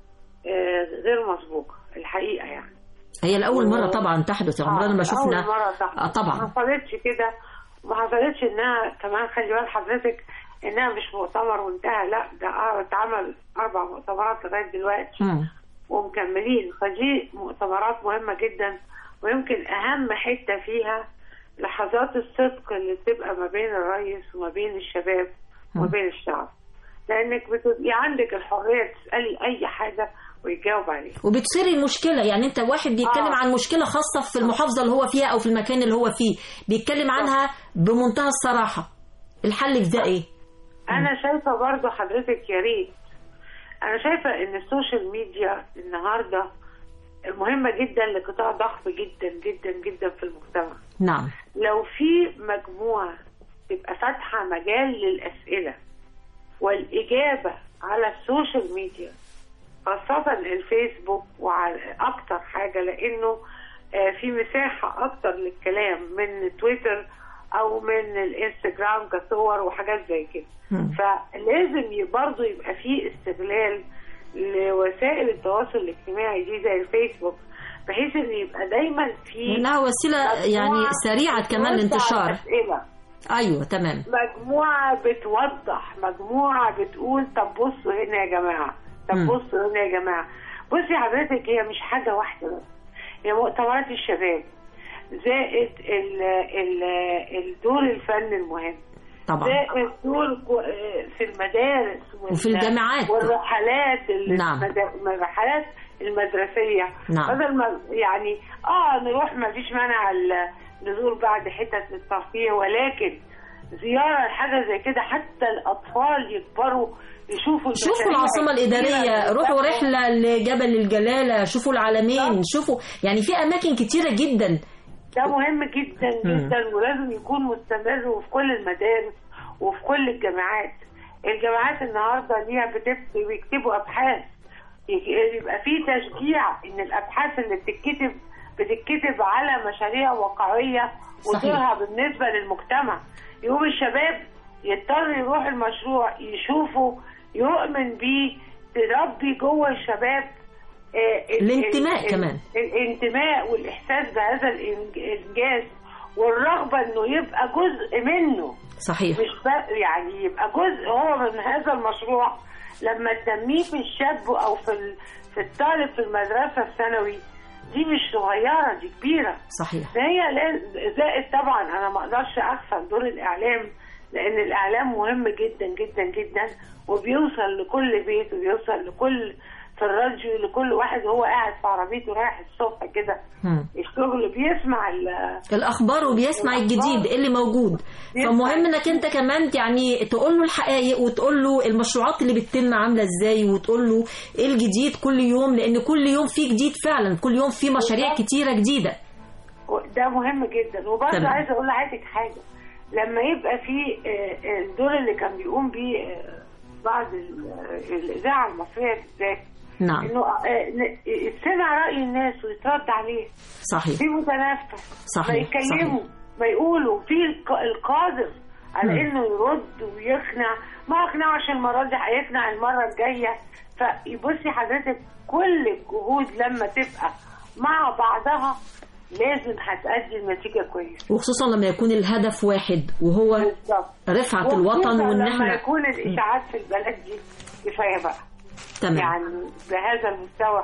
غير مسبوقة الحقيقة. يعني هي الأول مرة طبعا تحدث، عمرنا ما شفنا. أول مرة تحدث. طبعا ما حصلتش كده، وما حصلتش إنها كمان، خلي بال حضرتك إنها مش مؤتمر وانتهى، لا ده اتعمل 4 مؤتمرات لغاية دلوقتي ومكملين. فدي مؤتمرات مهمة جدا، ويمكن أهم حتة فيها لحظات الصدق اللي بتبقى ما بين الرئيس وما بين الشباب وما بين الشعب، لأنك بتبقي عندك الحرية تسألي أي حاجة ويجاوب عليه، وبتصير المشكلة. يعني انت واحد بيتكلم عن مشكلة خاصة في المحافظة اللي هو فيها او في المكان اللي هو فيه، بيتكلم عنها بمنتهى الصراحة. الحل في ده ايه؟ انا شايفة برضو حضرتك، يا ريت، انا شايفة ان السوشيال ميديا النهاردة مهمة جدا لقطاع ضخم جدا جدا جدا في المجتمع. نعم. لو في مجموعة تبقى فاتحة مجال للأسئلة والإجابة على السوشيال ميديا، خاصة الفيسبوك، وعلى أكتر حاجة لأنه في مساحة أكتر للكلام من تويتر أو من الانستجرام كصور وحاجات زي كده. فلازم برضو يبقى في استغلال لوسائل التواصل الاجتماعي دي زي الفيسبوك، بحيث ان يبقى دايما في انها وسيلة يعني سريعة كمان الانتشار. أسئلة. ايوه تمام. مجموعة بتوضح، مجموعة بتقول طب بصوا هنا يا جماعة، طب بصوا هنا يا جماعة. بصي حضرتك، هي مش حاجة واحدة بس، هي مؤتمرات الشباب زائد الدور الفني المهم طبعا، زائد دور في المدارس وفي الجامعات والرحلات نعم. الرحلات المدرسية نعم. بدل ما يعني نروح ما فيش مانع نزور بعد حتت للترفيه، ولكن زيارة حاجة زي كده حتى الأطفال يكبروا يشوفوا العاصمة الإدارية، روحوا رحلة لجبل الجلالة، شوفوا العلمين، شوفوا يعني في أماكن كتيرة جدا. ده مهم جدا جدا ولازم يكون مستمر وفي كل المدارس وفي كل الجامعات. الجامعات النهاردة ليها بيكتبوا أبحاث، يبقى في تشجيع إن الأبحاث اللي بتتكتب على مشاريع واقعية ودورها بالنسبة للمجتمع. يوم الشباب يضطر يروح المشروع يشوفه يؤمن بيه، تربي جوه الشباب الانتماء كمان، الانتماء والإحساس بهذا الإنجاز والرغبة إنه يبقى جزء منه. صحيح، مش يعني يبقى جزء هو من هذا المشروع. لما تنميه في الشاب أو في الطالب في المدرسة الثانوي، دي مش صغيرة، دي كبيرة. صحيح. هي زائد طبعا أنا ما أقدرش أغفل دور الإعلام، لأن الإعلام مهم جدا جدا جدا، وبيوصل لكل بيت وبيوصل لكل في الراديو لكل واحد وهو قاعد في عربيته رايح الصبح كده الشغل، بيسمع الأخبار وبيسمع الجديد اللي موجود. فمهم انك انت كمان يعني تقول له الحقائق وتقول له المشروعات اللي بتتم عاملة ازاي وتقول له ايه الجديد كل يوم، لان كل يوم في جديد فعلا، كل يوم في مشاريع كتيرة جديدة. ده مهم جدا. وبرضه عايزة اقول لحضرتك حاجة، لما يبقى في الدور اللي كان بيقوم بيه بعض الإذاعة المصرية بالذات، نعم، انه يسمع رأي الناس ويترد عليه. صحيح، في متنافسة، صحيح، ما يتكلموا، ما يقولوا، في القادر على انه يرد ويقنع. ما اقنعش المرة دي هيقنع المرة الجاية. فيبصي حضرتك كل الجهود لما تبقى مع بعضها لازم هتأدي النتيجة كويس، وخصوصا لما يكون الهدف واحد وهو بالضبط رفعة الوطن، وان احنا لما يكون الإشاعات في البلد دي كفاية بقى. تمام. يعني بهذا المستوى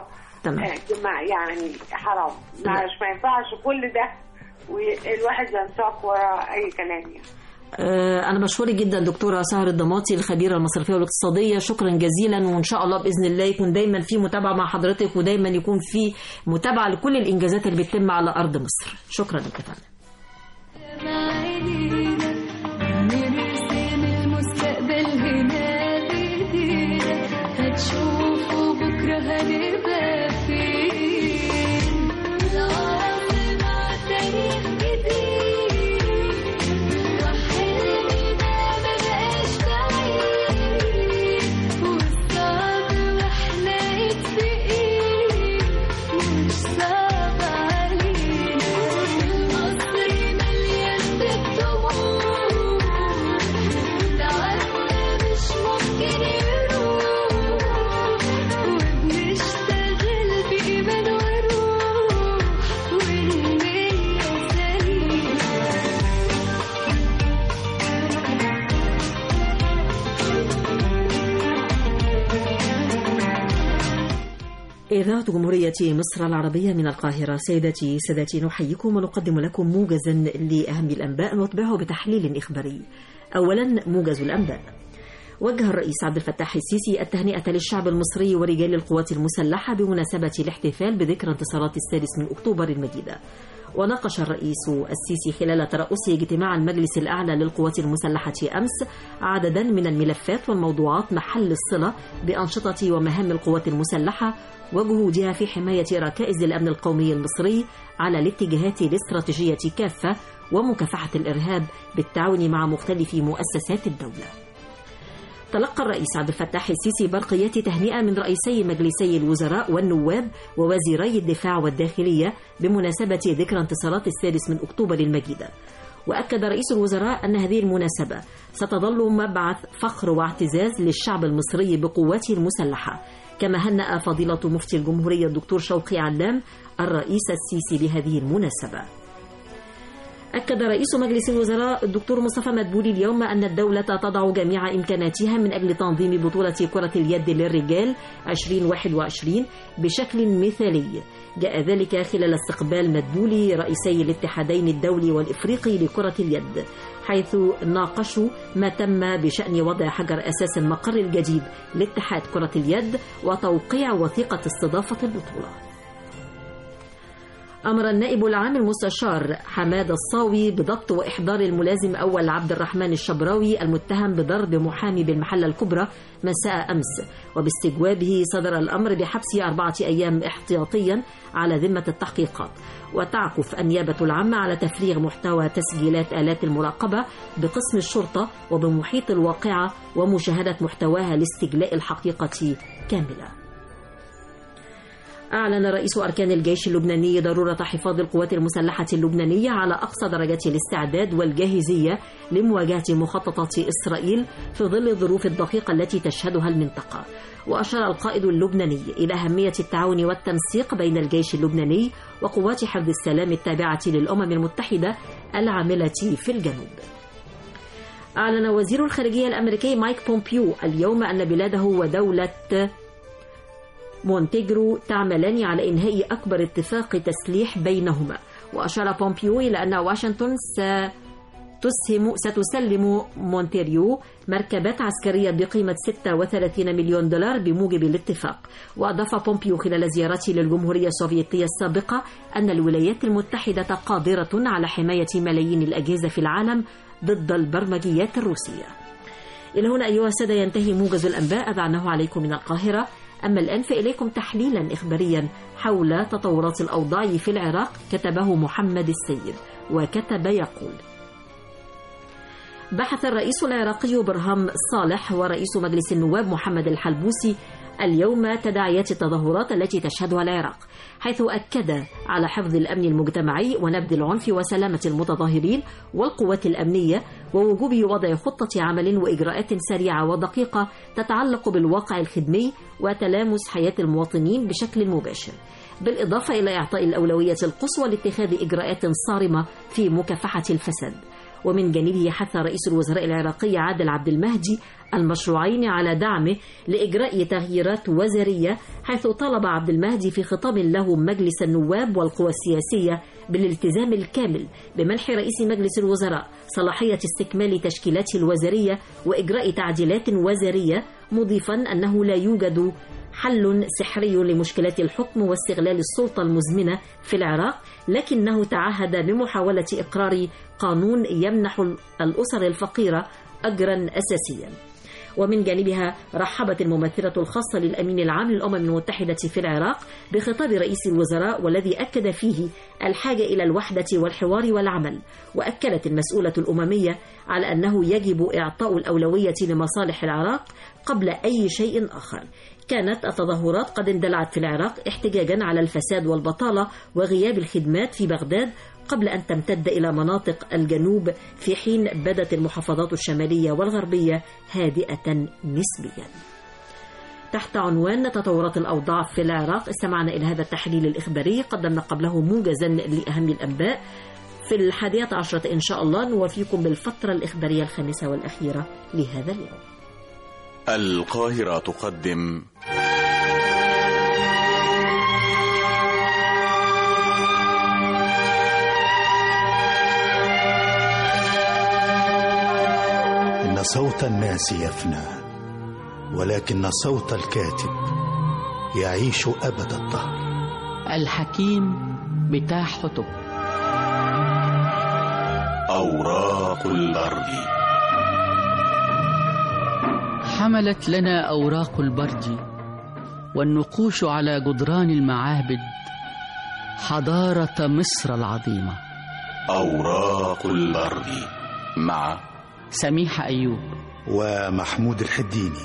يعني حرام، ما ينفعش كل ده والواحد ينساق وراء أي كلام يعني. أنا بشكرك جدا دكتورة سهر الضماطي الخبيرة المصرفية والاقتصادية، شكرا جزيلا، وإن شاء الله بإذن الله يكون دايما في متابعة مع حضرتك، ودايما يكون في متابعة لكل الإنجازات اللي بتتم على أرض مصر. شكرا لك يا فندم. نرسم المستقبل هنا بإيدينا، هتشوفوا بكرة هنبقى فين. العاصمة تاريخ جديد، وحلمنا مبقاش بعيد، والصعب واحنا ايد في ايد، مش صعب علينا. المصري مليان بالطموح، تعبنا مش ممكن يروح، وبنشتغل بإيمان وروح، والنية سليمة. إذاعة جمهورية مصر العربية من القاهرة. سيداتي سادتي، نحييكم ونقدم لكم موجزا لأهم الأنباء نتبعه بتحليل إخباري. أولا موجز الأنباء. وجه الرئيس عبد الفتاح السيسي التهنئة للشعب المصري ورجال القوات المسلحة بمناسبة الاحتفال بذكرى انتصارات 6 أكتوبر المجيدة. وناقش الرئيس السيسي خلال ترأسه اجتماع المجلس الأعلى للقوات المسلحة أمس عددا من الملفات والموضوعات محل الصلة بأنشطة ومهام القوات المسلحة وجهودها في حماية ركائز الأمن القومي المصري على الاتجاهات الاستراتيجية كافة ومكافحة الإرهاب بالتعاون مع مختلف مؤسسات الدولة. تلقى الرئيس عبد الفتاح السيسي برقيات تهنئة من رئيسي مجلسي الوزراء والنواب ووزيري الدفاع والداخلية بمناسبة ذكرى انتصارات 6 أكتوبر المجيدة. وأكد رئيس الوزراء أن هذه المناسبة ستظل مبعث فخر واعتزاز للشعب المصري بقواته المسلحة. كما هنأ فضيلة مفتي الجمهورية الدكتور شوقي علام الرئيس السيسي بهذه المناسبة. أكد رئيس مجلس الوزراء الدكتور مصطفى مدبولي اليوم أن الدولة تضع جميع إمكاناتها من أجل تنظيم بطولة كرة اليد للرجال 2021 بشكل مثالي. جاء ذلك خلال استقبال مدبولي رئيسي الاتحادين الدولي والإفريقي لكرة اليد، حيث ناقشوا ما تم بشأن وضع حجر أساس المقر الجديد لاتحاد كرة اليد وتوقيع وثيقة استضافة البطولة. أمر النائب العام المستشار حماد الصاوي بضبط وإحضار الملازم أول عبد الرحمن الشبراوي المتهم بضرب محامي بالمحلة الكبرى مساء أمس، وباستجوابه صدر الأمر بحبسه 4 أيام احتياطيا على ذمة التحقيقات. وتعكف النيابة العامة على تفريغ محتوى تسجيلات آلات المراقبة بقسم الشرطة وبمحيط الواقعة ومشاهدة محتواها لاستجلاء الحقيقة كاملة. أعلن رئيس أركان الجيش اللبناني ضرورة حفاظ القوات المسلحة اللبنانية على أقصى درجات الاستعداد والجاهزية لمواجهة مخططات إسرائيل في ظل الظروف الدقيقة التي تشهدها المنطقة. وأشار القائد اللبناني إلى أهمية التعاون والتنسيق بين الجيش اللبناني وقوات حفظ السلام التابعة للأمم المتحدة العاملة في الجنوب. أعلن وزير الخارجية الأمريكي مايك بومبيو اليوم أن بلاده ودولة مونتيغرو تعملان على إنهاء أكبر اتفاق تسليح بينهما. وأشار بومبيو إلى أن واشنطن ستسلم مونتيريو مركبات عسكرية بقيمة 36 مليون دولار بموجب الاتفاق. وأضاف بومبيو خلال زيارته للجمهورية السوفيتية السابقة أن الولايات المتحدة قادرة على حماية ملايين الأجهزة في العالم ضد البرمجيات الروسية. إلى هنا أيها السادة ينتهي موجز الأنباء أذعناه عليكم من القاهرة. أما الآن فإليكم تحليلا إخباريا حول تطورات الأوضاع في العراق كتبه محمد السيد، وكتب يقول: بحث الرئيس العراقي برهام صالح ورئيس مجلس النواب محمد الحلبوسي اليوم تداعيات التظاهرات التي تشهدها العراق، حيث أكد على حفظ الأمن المجتمعي ونبذ العنف وسلامة المتظاهرين والقوات الأمنية، ووجوب وضع خطة عمل وإجراءات سريعة ودقيقة تتعلق بالواقع الخدمي وتلامس حياة المواطنين بشكل مباشر، بالإضافة إلى إعطاء الأولوية القصوى لاتخاذ إجراءات صارمة في مكافحة الفساد. ومن جانبه حث رئيس الوزراء العراقي عادل عبد المهدي المشروعين على دعمه لإجراء تغييرات وزارية، حيث طلب عبد المهدي في خطاب له مجلس النواب والقوى السياسية بالالتزام الكامل بمنح رئيس مجلس الوزراء صلاحية استكمال تشكيلاته الوزارية وإجراء تعديلات وزارية، مضيفا أنه لا يوجد حل سحري لمشكلات الحكم واستغلال السلطة المزمنة في العراق، لكنه تعهد بمحاولة إقرار قانون يمنح الأسر الفقيرة أجرا أساسيا. ومن جانبها رحبت الممثلة الخاصة للأمين العام للأمم المتحدة في العراق بخطاب رئيس الوزراء، والذي أكد فيه الحاجة إلى الوحدة والحوار والعمل. وأكدت المسؤولة الأممية على أنه يجب إعطاء الأولوية لمصالح العراق قبل أي شيء آخر. كانت التظاهرات قد اندلعت في العراق احتجاجا على الفساد والبطالة وغياب الخدمات في بغداد قبل أن تمتد إلى مناطق الجنوب، في حين بدت المحافظات الشمالية والغربية هادئة نسبيا. تحت عنوان تطورات الأوضاع في العراق استمعنا إلى هذا التحليل الإخباري، قدمنا قبله موجزا لأهم الأنباء. في 11 إن شاء الله نوافيكم بالفترة الإخبارية الخامسة والأخيرة لهذا اليوم. القاهرة تقدم إن صوت الناس يفنى، ولكن صوت الكاتب يعيش أبد الدهر. الحكيم بتاع حطب. أوراق البرد. حملت لنا أوراق البرد والنقوش على جدران المعابد حضارة مصر العظيمة. أوراق البرد مع سميحة أيوب ومحمود الحديني.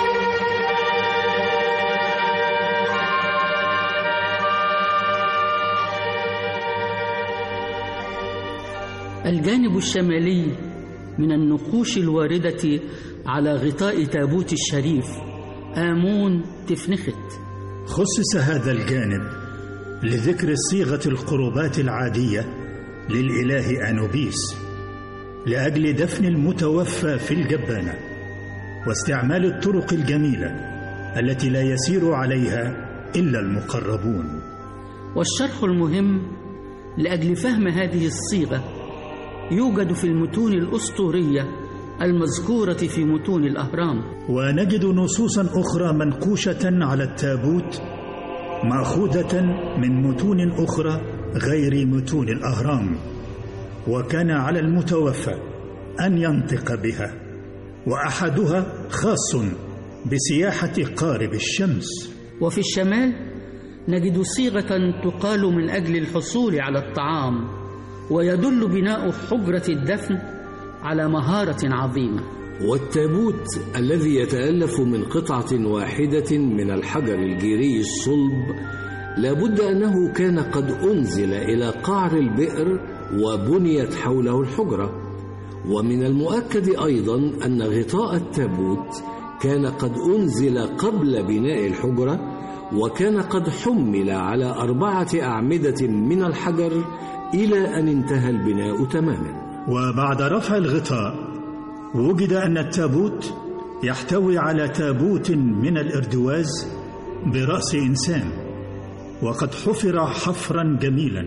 الجانب الشمالي من النقوش الواردة على غطاء تابوت الشريف آمون تفنخت. خصص هذا الجانب لذكر صيغة القربات العادية للإله أنوبيس لأجل دفن المتوفى في الجبانة واستعمال الطرق الجميلة التي لا يسير عليها إلا المقربون. والشرح المهم لأجل فهم هذه الصيغة يوجد في المتون الأسطورية المذكورة في متون الأهرام، ونجد نصوصا أخرى منقوشة على التابوت مأخوذة من متون أخرى غير متون الأهرام، وكان على المتوفى أن ينطق بها، وأحدها خاص بسياحة قارب الشمس. وفي الشمال نجد صيغة تقال من أجل الحصول على الطعام، ويدل بناء حجرة الدفن على مهارة عظيمة. والتابوت الذي يتألف من قطعة واحدة من الحجر الجيري الصلب لابد أنه كان قد أنزل إلى قعر البئر وبنيت حوله الحجرة. ومن المؤكد أيضا أن غطاء التابوت كان قد أنزل قبل بناء الحجرة، وكان قد حمل على 4 أعمدة من الحجر إلى أن انتهى البناء تماما. وبعد رفع الغطاء وجد أن التابوت يحتوي على تابوت من الإردواز برأس إنسان، وقد حفر حفرا جميلا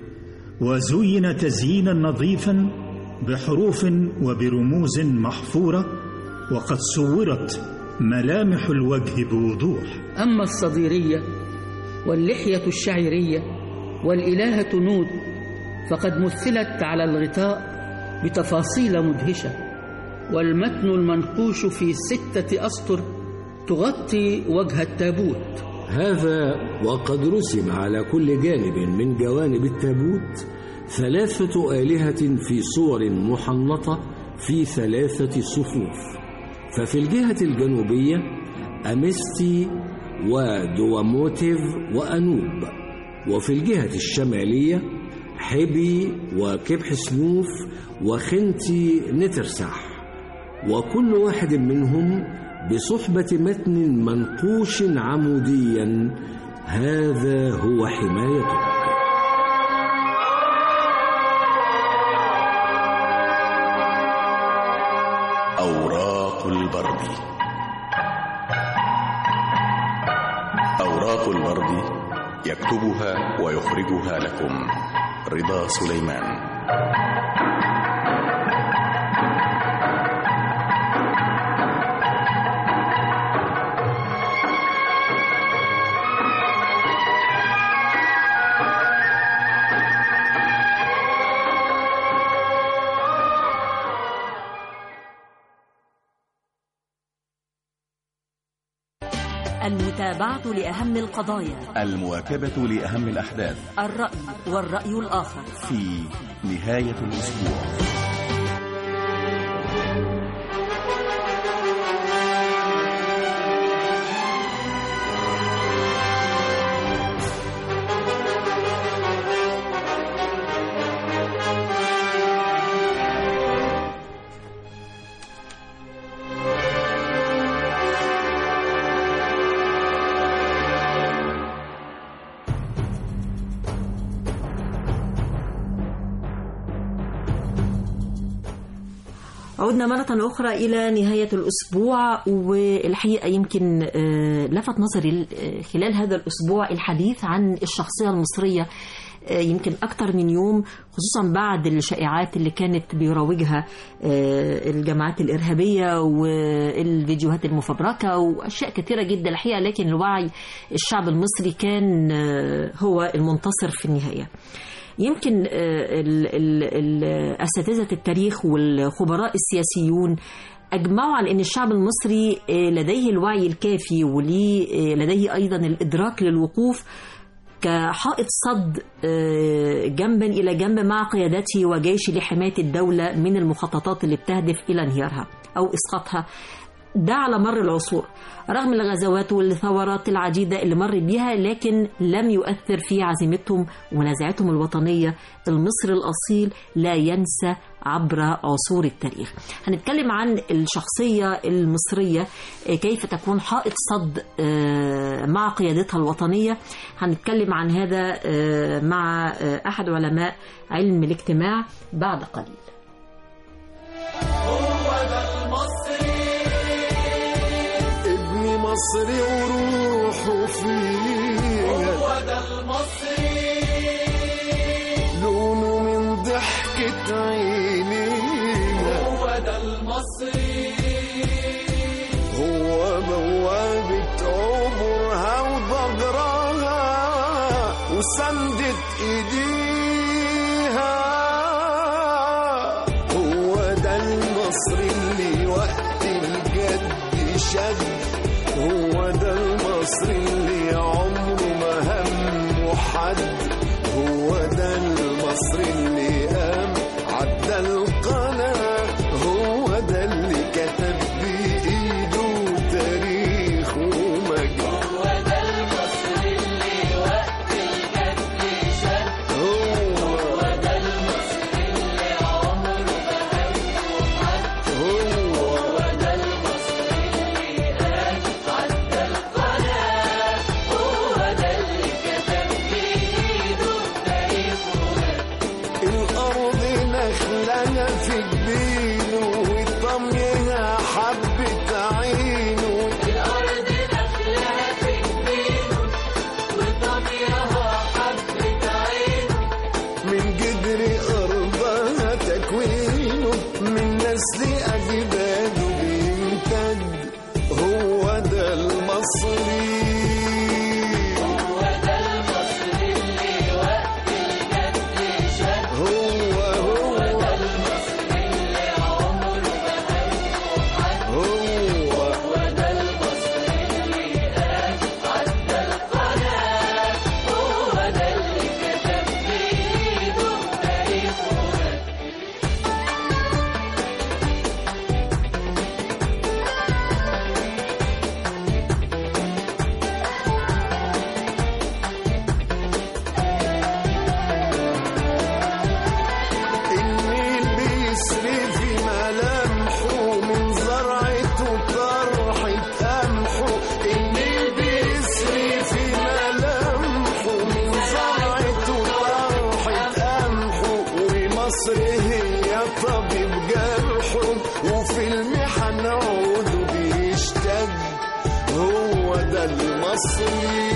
وزين تزيينا نظيفا بحروف وبرموز محفورة، وقد صورت ملامح الوجه بوضوح. أما الصديرية واللحية الشعيرية والإلهة نود فقد مثلت على الغطاء بتفاصيل مدهشة، والمتن المنقوش في 6 أسطر تغطي وجه التابوت. هذا وقد رسم على كل جانب من جوانب التابوت 3 آلهة في صور محنطة في 3 صفوف، ففي الجهة الجنوبية أمستي ودواموتيف وأنوب، وفي الجهة الشمالية حبي وكبحسنوف وخنتي نترسح، وكل واحد منهم بصحبة متن منقوش عموديا. هذا هو حمايته. أوراق البرد. أوراق البرد يكتبها ويخرجها لكم رضا سليمان. المتابعة لأهم القضايا، المواكبة لأهم الأحداث، الرأي والرأي الآخر في نهاية الأسبوع. عدنا مرة أخرى إلى نهاية الأسبوع، والحقيقة يمكن لفت نظري خلال هذا الأسبوع الحديث عن الشخصية المصرية يمكن أكتر من يوم، خصوصا بعد الشائعات اللي كانت بيروجها الجماعات الإرهابية والفيديوهات المفبركة وأشياء كثيرة جدا الحقيقة، لكن الوعي الشعب المصري كان هو المنتصر في النهاية. يمكن أساتذة التاريخ والخبراء السياسيون أجمعوا على أن الشعب المصري لديه الوعي الكافي ولديه أيضا الإدراك للوقوف كحائط صد جنبا إلى جنب مع قيادته وجيشه لحماية الدولة من المخططات اللي بتهدف إلى انهيارها أو إسقاطها ده على مر العصور رغم الغزوات والثورات العديدة اللي مر بيها، لكن لم يؤثر في عزيمتهم ونزعتهم الوطنية. المصري الأصيل لا ينسى عبر عصور التاريخ. هنتكلم عن الشخصية المصرية كيف تكون حائط صد مع قيادتها الوطنية. هنتكلم عن هذا مع أحد علماء علم الاجتماع بعد قليل. مصري وروحه فيه، هو ده المصري، لونه من ضحكة عينينا، هو ده المصري، هو بوابة عبرها وضجرها وسندة ايديها، هو ده المصري اللي وقت الجد شد، هو ده المصري اللي عمره ما همه حد، هو ده المصري اللي قام عدى القناة، هو ده اللي كتب بإيده تاريخ ومجد، هو ده المصري اللي وقت الجد شد، هو ده المصري اللي عمره ما همه حد، هو ده المصري اللي قام عدى القناة، هو ده اللي كتب بإيده تاريخ ومجد. الأرض نخلها في جبينه وطميها حبة عينه، الأرض نخلها في جبينه وطميها حبة عينه، من جدر أرضها تكوينه، من نسل أجداده بيمتد، هو ده المصري، هو ده المصري اللي وقت الجد شد، هو ده المصري اللي عمره ما همه حد، هو ده المصري اللي قام عدى القناة، هو ده اللي كتب بإيده تاريخ ومجد. النيل بيسري في ملامحه من زرعته طرحة قمحه، النيل بيسري في ملامحه من زرعته طرحة قمحه، ومصر هي طبيب جرحه وفي المحن عوده بيشتد، هو ده المصري،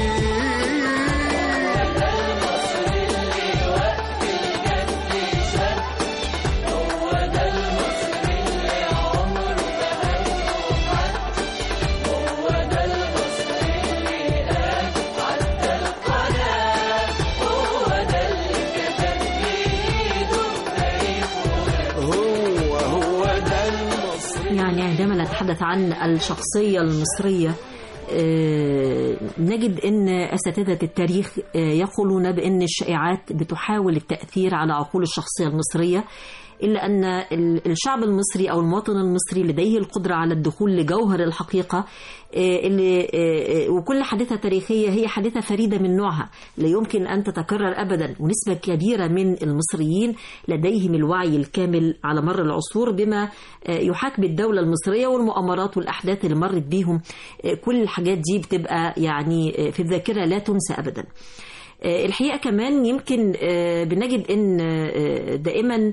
يعني عندما نتحدث عن الشخصية المصرية نجد أن أساتذة التاريخ يقولون بأن الشائعات بتحاول التأثير على عقول الشخصية المصرية، إلا أن الشعب المصري أو المواطن المصري لديه القدرة على الدخول لجوهر الحقيقة، وكل حادثة تاريخية هي حادثة فريدة من نوعها لا يمكن أن تتكرر أبدا، ونسبة كبيرة من المصريين لديهم الوعي الكامل على مر العصور بما يحاك بالدولة المصرية والمؤامرات والأحداث اللي مرت بيهم. كل الحاجات دي بتبقى يعني في الذاكرة لا تنسى أبدا. الحقيقة كمان يمكن بنجد أن دائما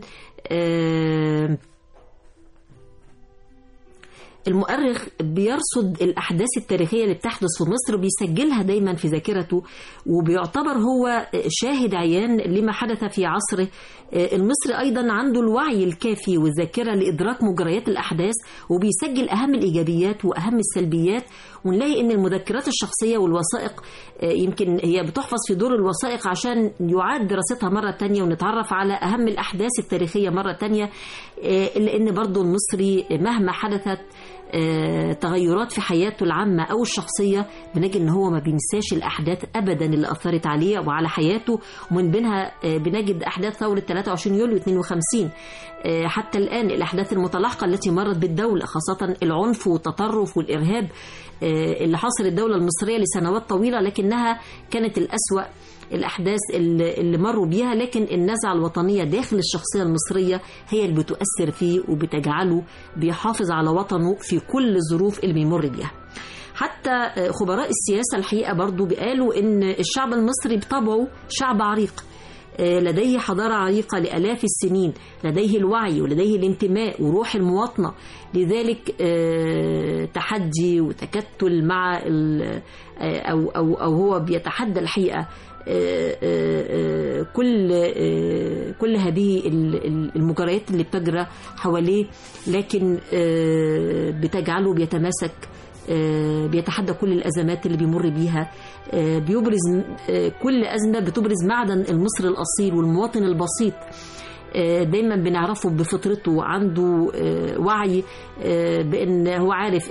المؤرخ بيرصد الأحداث التاريخية اللي بتحدث في مصر وبيسجلها دايما في ذاكرته، وبيعتبر هو شاهد عيان لما حدث في عصره. المصري أيضا عنده الوعي الكافي والذاكرة لإدراك مجريات الأحداث، وبيسجل أهم الإيجابيات وأهم السلبيات. ونلاقي أن المذكرات الشخصية والوثائق يمكن هي بتحفظ في دور الوثائق عشان يعاد دراستها مرة تانية ونتعرف على أهم الأحداث التاريخية مرة تانية. إلا أن برضو المصري مهما حدثت تغيرات في حياته العامة أو الشخصية، بنجد إن هو ما بينساش الأحداث أبدا اللي أثرت عليه وعلى حياته، ومن بينها بنجد أحداث ثورة 23 يوليو 52 حتى الآن، الأحداث المتلاحقة التي مرت بالدولة، خاصة العنف والتطرف والإرهاب اللي حاصر الدولة المصرية لسنوات طويلة، لكنها كانت الأسوأ الأحداث اللي مروا بيها. لكن النزعة الوطنية داخل الشخصية المصرية هي اللي بتؤثر فيه وبتجعله بيحافظ على وطنه في كل الظروف اللي بيمر بيها. حتى خبراء السياسة الحقيقة برضو بيقالوا إن الشعب المصري بطبعه شعب عريق، لديه حضارة عريقة لآلاف السنين، لديه الوعي ولديه الانتماء وروح المواطنة. لذلك تحدي وتكتل مع أو هو بيتحدى الحقيقة كل هذه المجريات اللي بتجرى حواليه، لكن بتجعله بيتماسك، بيتحدى كل الأزمات اللي بيمر بيها، بيبرز كل أزمة بتبرز معدن المصري الأصيل والمواطن البسيط. دايما بنعرفه بفطرته، عنده وعي بأن هو عارف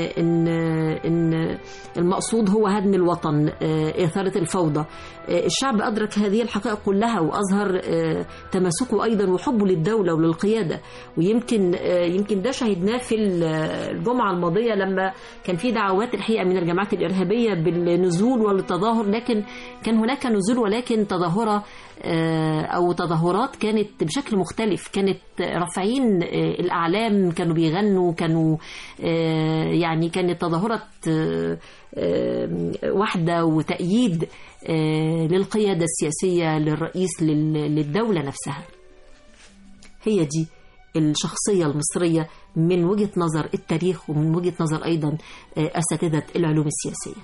إن المقصود هو هدم الوطن، إثارة الفوضى. الشعب أدرك هذه الحقائق كلها وأظهر تماسكه أيضا وحبه للدولة وللقيادة. ويمكن ده شهدناه في الجمعة الماضية لما كان في دعوات الحقيقة من الجماعات الإرهابية بالنزول والتظاهر، لكن كان هناك نزول ولكن تظاهرة أو تظاهرات كانت بشكل مختلف، كانت رافعين الأعلام، كانوا بيغنوا، كانوا يعني كانت تظاهرات وحدة وتأييد للقيادة السياسية للرئيس للدولة نفسها. هي دي الشخصية المصرية من وجهة نظر التاريخ ومن وجهة نظر أيضا أساتذة العلوم السياسية.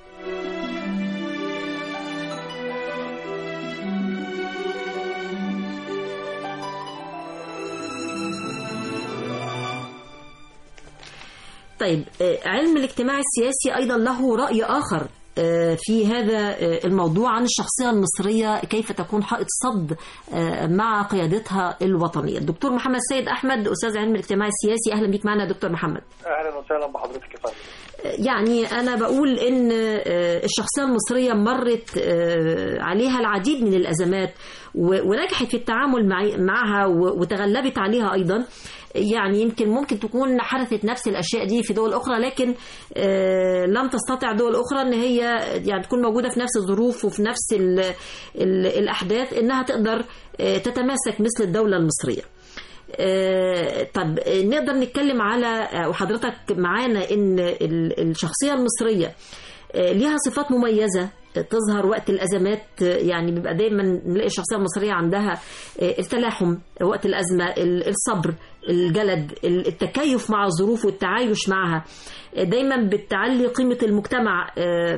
طيب، علم الاجتماع السياسي أيضا له رأي آخر في هذا الموضوع عن الشخصية المصرية، كيف تكون حائط صد مع قيادتها الوطنية. الدكتور محمد سيد أحمد، أستاذ علم الاجتماع السياسي، أهلا بك معنا دكتور محمد. أهلا وسهلا بحضرتك يا فندم. يعني أنا بقول إن الشخصية المصرية مرت عليها العديد من الأزمات ونجحت في التعامل معها وتغلبت عليها أيضا. يعني يمكن ممكن تكون حدثت نفس الأشياء دي في دول أخرى، لكن لم تستطع دول أخرى أن هي يعني تكون موجودة في نفس الظروف وفي نفس الأحداث أنها تقدر تتماسك مثل الدولة المصرية. طب نقدر نتكلم على، وحضرتك معانا، ان الشخصية المصرية ليها صفات مميزة تظهر وقت الأزمات. يعني بيبقى دايما نلاقي الشخصية المصرية عندها التلاحم وقت الأزمة، الصبر، الجلد، التكيف مع الظروف والتعايش معها. دايما بتعلي قيمة المجتمع.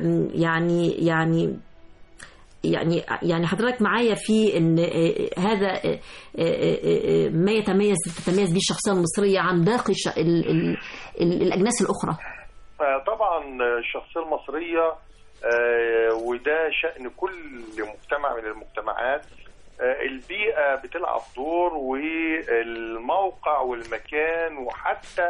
يعني حضرتك معايا في ان هذا ما تتميز به الشخصية المصرية عن باقي الأجناس الأخرى. طبعا الشخصية المصرية وده شأن كل مجتمع من المجتمعات، البيئة بتلعب دور، والموقع والمكان وحتى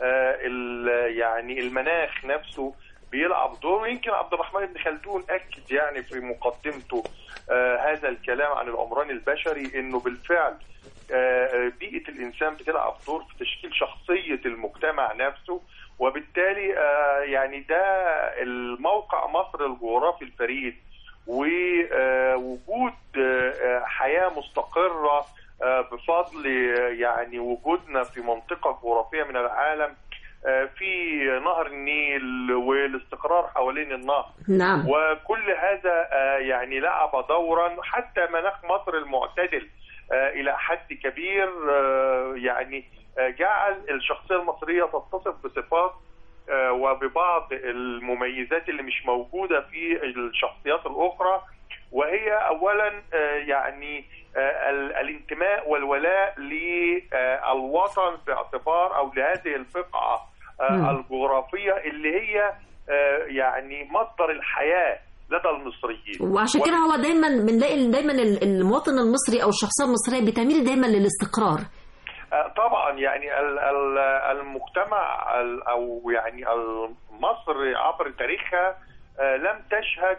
يعني المناخ نفسه بيلعب دور. ويمكن عبد الرحمن بن خلدون أكد يعني في مقدمته هذا الكلام عن العمران البشري، انه بالفعل بيئة الإنسان بتلعب دور في تشكيل شخصية المجتمع نفسه. وبالتالي يعني ده الموقع مصر الجغرافي الفريد ووجود حياة مستقرة بفضل يعني وجودنا في منطقة جغرافية من العالم في نهر النيل والاستقرار حوالين النهر. نعم. وكل هذا يعني لعب دورا، حتى مناخ مصر المعتدل إلى حد كبير يعني جعل الشخصية المصرية تتصف بصفات وببعض المميزات اللي مش موجودة في الشخصيات الأخرى، وهي أولا يعني الانتماء والولاء للوطن باعتبار أو لهذه البقعة الجغرافية اللي هي يعني مصدر الحياة لدى المصريين. وعشان كده هو دايما بنلاقي دايما المواطن المصري أو الشخصية المصرية بتميل دايما للاستقرار. طبعا يعني المجتمع او يعني مصر عبر تاريخها لم تشهد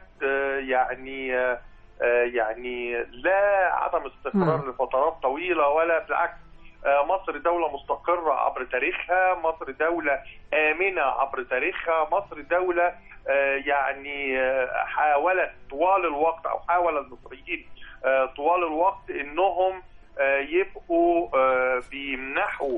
يعني لا عدم استقرار لفترات طويلة، ولا بالعكس. مصر دولة مستقرة عبر تاريخها، مصر دولة آمنة عبر تاريخها، مصر دولة يعني حاولت طوال الوقت، أو حاول المصريين طوال الوقت إنهم يبقوا بيمنحوا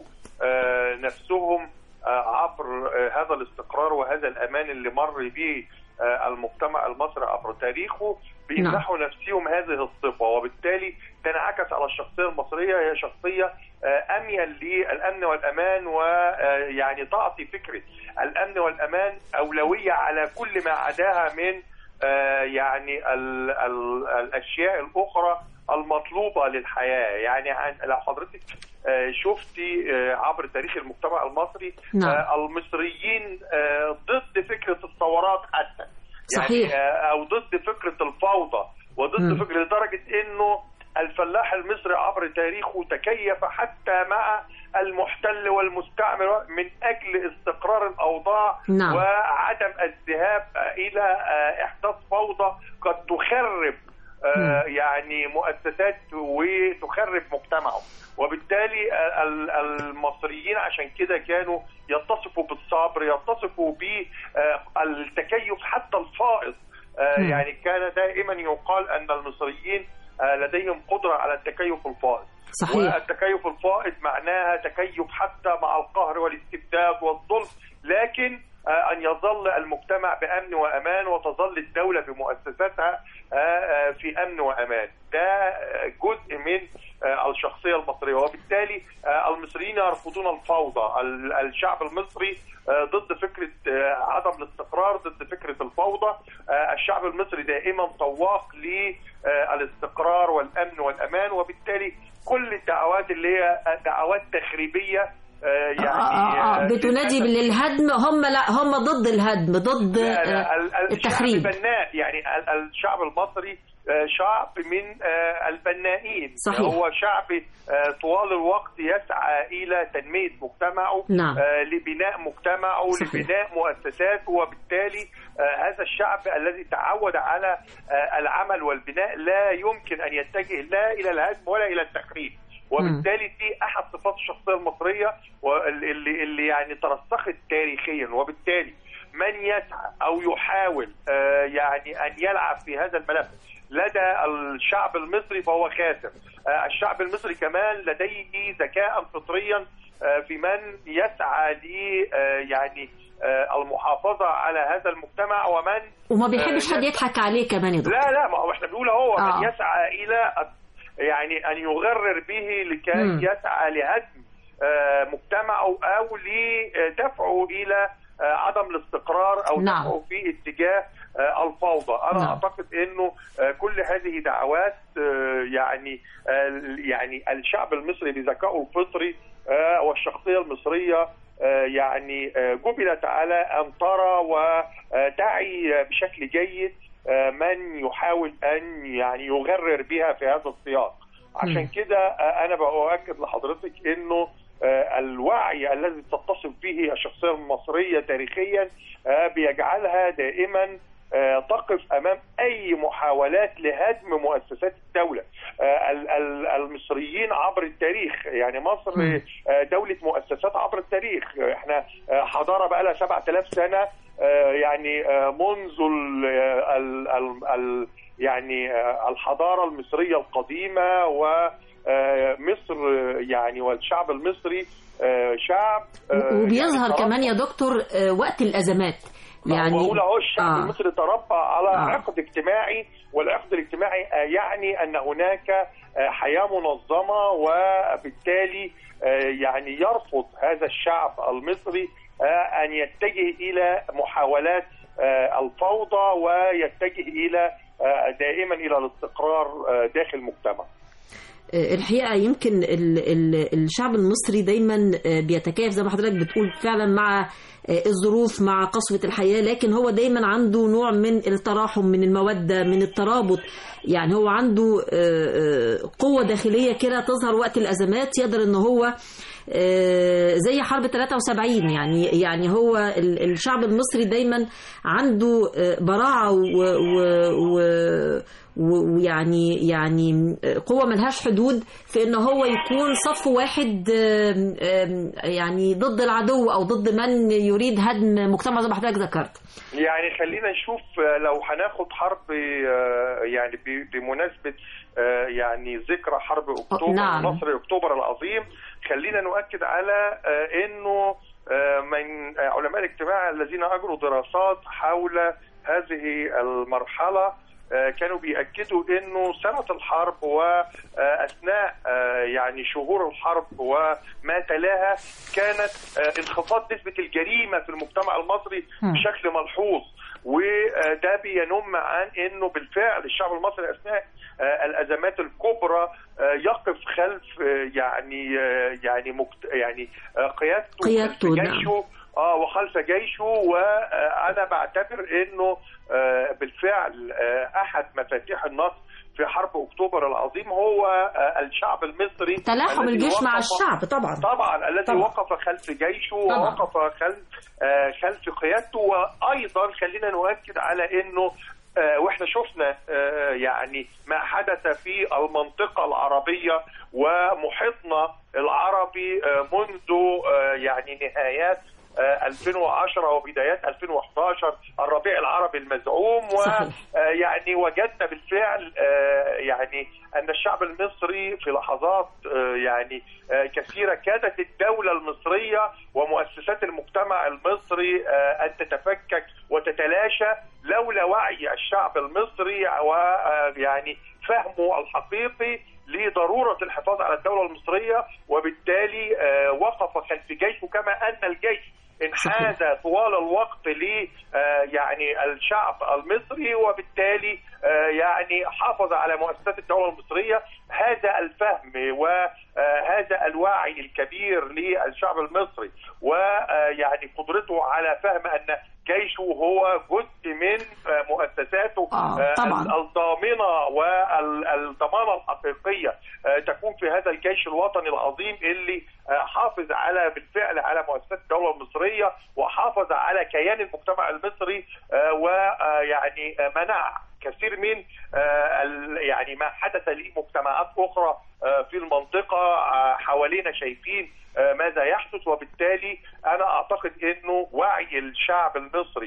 نفسهم عبر هذا الاستقرار وهذا الأمان اللي مر به المجتمع المصري عبر تاريخه، بيمنحوا نفسهم هذه الصفة، وبالتالي تنعكس على الشخصية المصرية. هي شخصية أميل للأمن والأمان، ويعني تعطي فكرة الأمن والأمان أولوية على كل ما عداها من يعني الأشياء الأخرى المطلوبة للحياة. يعني لو حضرتك شفتي عبر تاريخ المجتمع المصري، المصريين ضد فكرة الثورات حتى، يعني صحيح. أو ضد فكرة الفوضى، وضد فكرة لدرجة إنه الفلاح المصري عبر تاريخه تكيف حتى مع المحتل والمستعمر من أجل استقرار الأوضاع وعدم الذهاب إلى إحداث فوضى قد تخرب يعني مؤسسات وتخرب مجتمعه. وبالتالي المصريين عشان كده كانوا يتصفوا بالصبر، يتصفوا بالتكيف حتى الفائض. يعني كان دائما يقال أن المصريين لديهم قدرة على التكيف الفائض. صحيح. والتكيف الفائض معناها تكيف حتى مع القهر والاستبداد والظلم، لكن أن يظل المجتمع بأمن وأمان، وتظل الدولة بمؤسساتها في أمن وأمان. ده جزء من الشخصية المصرية، وبالتالي المصريين يرفضون الفوضى. الشعب المصري ضد فكرة عدم الاستقرار، ضد فكرة الفوضى. الشعب المصري دائما طواق للاستقرار والأمن والأمان، وبالتالي كل الدعوات اللي هي دعوات تخريبية يعني بتنادي بالهدم، هم ضد الهدم، ضد التخريب. البناء، يعني الشعب المصري شعب من البنائين. صحيح. هو شعب طوال الوقت يسعى إلى تنمية مجتمعه، لبناء مجتمعه، صحيح. لبناء مؤسساته. وبالتالي هذا الشعب الذي تعود على العمل والبناء لا يمكن أن يتجه لا إلى الهدم ولا إلى التخريب. وبالتالي دي احد صفات الشخصيه المصريه واللي يعني ترسخت تاريخيا. وبالتالي من يسعى او يحاول يعني ان يلعب في هذا الملف لدى الشعب المصري فهو خاسر. الشعب المصري كمان لديه ذكاء فطريا في من يسعى ل يعني المحافظه على هذا المجتمع، وما بيحبش حد يضحك عليه كمان. لا ما هو احنا بنقول هو من يسعى الى يعني أن يغرر به لكي يسعى لهدم مجتمعه أو لدفعه إلى عدم الاستقرار أو دفعه في اتجاه الفوضى. أنا أعتقد أنه كل هذه دعوات يعني الشعب المصري بذكائه الفطري والشخصية المصرية يعني جبلت على أن ترى وتعي بشكل جيد من يحاول أن يعني يغرر بها في هذا السياق. عشان كده أنا بأؤكد لحضرتك أنه الوعي الذي تتصف به الشخصية المصرية تاريخيا بيجعلها دائما تقف أمام أي محاولات لهدم مؤسسات الدولة. المصريين عبر التاريخ، يعني مصر دولة مؤسسات عبر التاريخ. احنا حضارة بقى لها 7000 سنة، يعني منذ يعني الحضارة المصرية القديمة، ومصر يعني والشعب المصري شعب وبيظهر يعني كمان يا دكتور وقت الأزمات. يعني بقول اهو الشعب المصري تربى على عقد اجتماعي، والعقد الاجتماعي يعني ان هناك حياة منظمة، وبالتالي يعني يرفض هذا الشعب المصري أن يتجه إلى محاولات الفوضى، ويتجه إلى دائما إلى الاستقرار داخل المجتمع. الحقيقة يمكن الشعب المصري دايما بيتكيف زي ما حضرتك بتقول فعلا مع الظروف، مع قسوة الحياة، لكن هو دايما عنده نوع من التراحم، من المودة، من الترابط. يعني هو عنده قوة داخلية كده تظهر وقت الأزمات، يقدر ان هو زي حرب 73. يعني هو الشعب المصري دايما عنده براعة ويعني قوة ملهاش حدود في ان هو يكون صف واحد يعني ضد العدو او ضد من يريد هدم مجتمع زي ما حضرتك ذكرت. يعني خلينا نشوف لو هناخد حرب يعني بمناسبة يعني ذكرى حرب اكتوبر، نعم. نصر اكتوبر العظيم، خلينا نؤكد على انه من علماء الاجتماع الذين اجروا دراسات حول هذه المرحلة كانوا بيأكدوا انه سنة الحرب واثناء يعني شهور الحرب وما تلاها كانت انخفاض نسبة الجريمة في المجتمع المصري بشكل ملحوظ، وده بينم عن انه بالفعل الشعب المصري اثناء الازمات الكبرى يقف خلف يعني قيادته جيشه وخلف جيشه. وانا بعتبر انه بالفعل احد مفاتيح النصر في حرب اكتوبر العظيم هو الشعب المصري، تلاحم الجيش مع الشعب طبعا الذي وقف خلف جيشه ووقف خلف قيادته. وايضا خلينا نؤكد على انه واحنا شفنا يعني ما حدث في المنطقة العربية ومحيطنا العربي منذ يعني نهايات 2010 وبدايات 2011 الربيع العربي المزعوم. ويعني وجدنا بالفعل يعني أن الشعب المصري في لحظات يعني كثيرة كادت الدولة المصرية ومؤسسات المجتمع المصري أن تتفكك وتتلاشى لولا وعي الشعب المصري ويعني فهمه الحقيقي لضرورة الحفاظ على الدولة المصرية، وبالتالي وقف خلف جيشه، كما أن الجيش انحاز طوال الوقت ل يعني الشعب المصري، وبالتالي يعني حافظ على مؤسسات الدولة المصرية. هذا الفهم وهذا الوعي الكبير للشعب المصري ويعني قدرته على فهم أن جيشه هو جزء من مؤسساته الضامنة والضمانة الحقيقية تكون في هذا الجيش الوطني العظيم اللي حافظ على بالفعل على مؤسسات الدولة المصرية وحافظ على كيان المجتمع المصري ويعني منع كثير من يعني ما حدث لمجتمعات أخرى في المنطقة حوالينا شايفين ماذا يحدث. وبالتالي أنا أعتقد أنه وعي الشعب المصري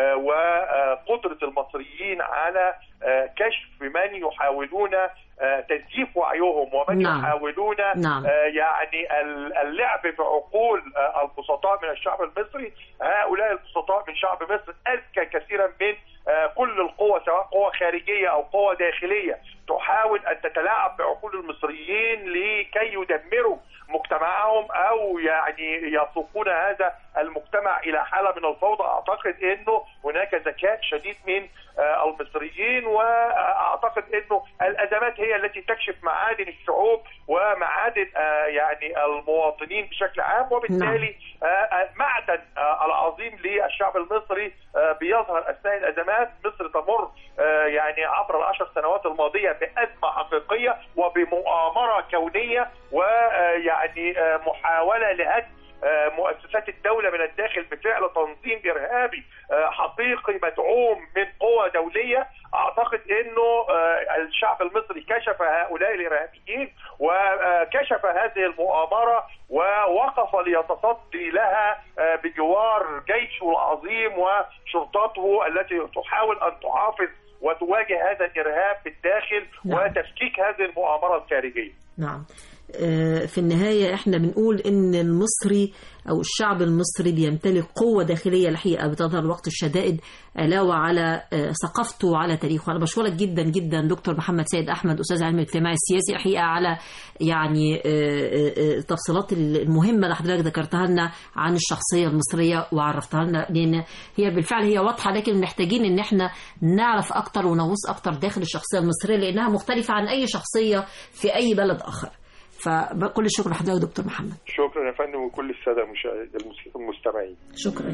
وقدرة المصريين على كشف من يحاولون تزييف وعيهم ومن يحاولون يعني اللعب بعقول البسطاء من الشعب المصري. هؤلاء البسطاء من شعب مصر أذكى كثيرا من كل القوى، سواء قوى خارجية أو قوى داخلية تحاول أن تتلاعب بعقول المصريين لكي يدمروا مجتمعهم أو يعني يسوقون هذا المجتمع إلى حالة من الفوضى. أعتقد أنه هناك ذكاء شديد من المصريين، وأعتقد أنه الأزمات هي التي تكشف معادن الشعوب ومعادن يعني المواطنين بشكل عام. وبالتالي معدن العظيم للشعب المصري بيظهر أثناء الأزمات. مصر تمر يعني عبر العشر سنوات الماضية بأزمة حقيقية وبمؤامرة كونية ويعني محاولة لهدم مؤسسات الدولة من الداخل بفعل تنظيم إرهابي حقيقي مدعوم من قوى دولية. أعتقد أنه الشعب المصري كشف هؤلاء الإرهابيين وكشف هذه المؤامرة ووقف ليتصدي لها بجوار جيشه العظيم وشرطته التي تحاول أن تحافظ وتواجه هذا الإرهاب بالداخل وتفكيك هذه المؤامرة الخارجية. نعم. في النهاية احنا بنقول ان المصري أو الشعب المصري بيمتلك قوة داخلية الحقيقة بتظهر وقت الشدائد، علاوة على ثقافته وعلى تاريخه. أنا بشكرك جدا جدا دكتور محمد سيد أحمد، أستاذ علم الاجتماع السياسي، الحقيقة على يعني التفصيلات المهمة اللي حضرتك ذكرتها لنا عن الشخصية المصرية وعرفتها لنا، لأن هي بالفعل هي واضحة، لكن محتاجين إن احنا نعرف أكتر ونغوص أكتر داخل الشخصية المصرية لأنها مختلفة عن أي شخصية في أي بلد آخر. فكل الشكر لحضرتك دكتور محمد. شكرا يا فندم وكل السادة المستمعين. شكرا.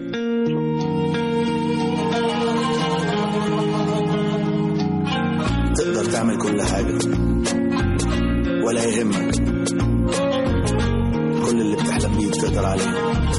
تقدر تعمل كل حاجة ولا يهمك، كل اللي بتحلم بيه تقدر عليه.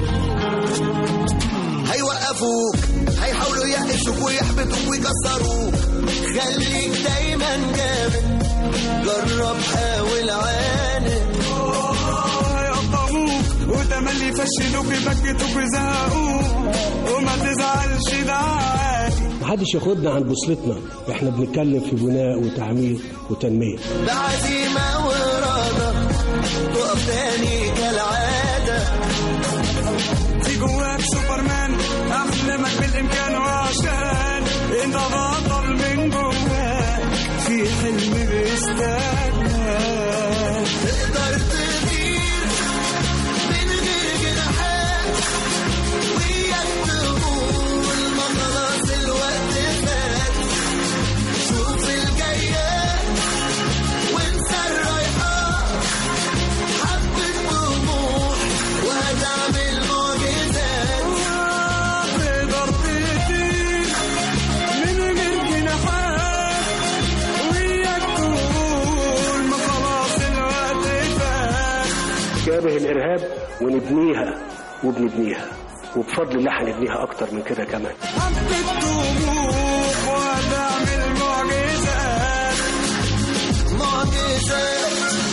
هيوقفوك، هيحاولوا يقشوك ويحبطوك ويكسروك، خليك دايما جامد، جرب حاول عاند. هيقطعوك وتملي يفشلوك يبكتوك ويزهقوك، وما تزعلش ده عادي. محدش ياخدنا عن بوصلتنا، احنا بنتكلم في بناء وتعمير وتنمية. بعزيمة وإرادة تقف تاني كالعادة، في جواك سوبرمان أحلامك بالإمكان، وعشان انت بطل من جواك في حلم بيستناك. تقدر تطير من غير جناحات، وياك تقول ما خلاص الوقت فات. شوف الجايات وانسى الرايحات، حبة طموح وهتعمل معجزات. تقدر تطير من غير جناحات، وياك تقول ما خلاص الوقت فات. شابه الإرهاب ونبنيها وبنبنيها، وبفضل الله هنبنيها أكتر من كده كمان. حبة طموح وهتعمل معجزات. معجزات.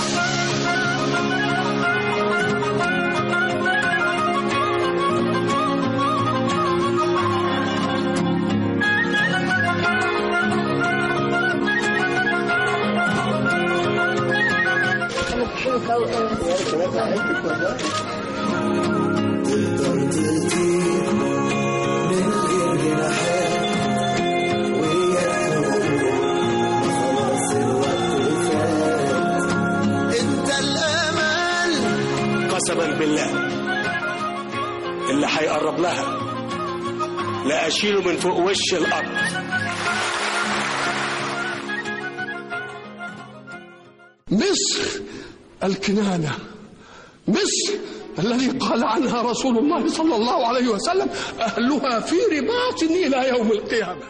تقدر تطير من غير جناحات، وياك تقول خلاص الوقت فات. انت الامل قسما بالله اللي هيقرب لها لا أشيله من فوق وش الأرض. مصر الكنانة، مصر الذي قال عنها رسول الله صلى الله عليه وسلم أهلها في رباط إلى يوم القيامة.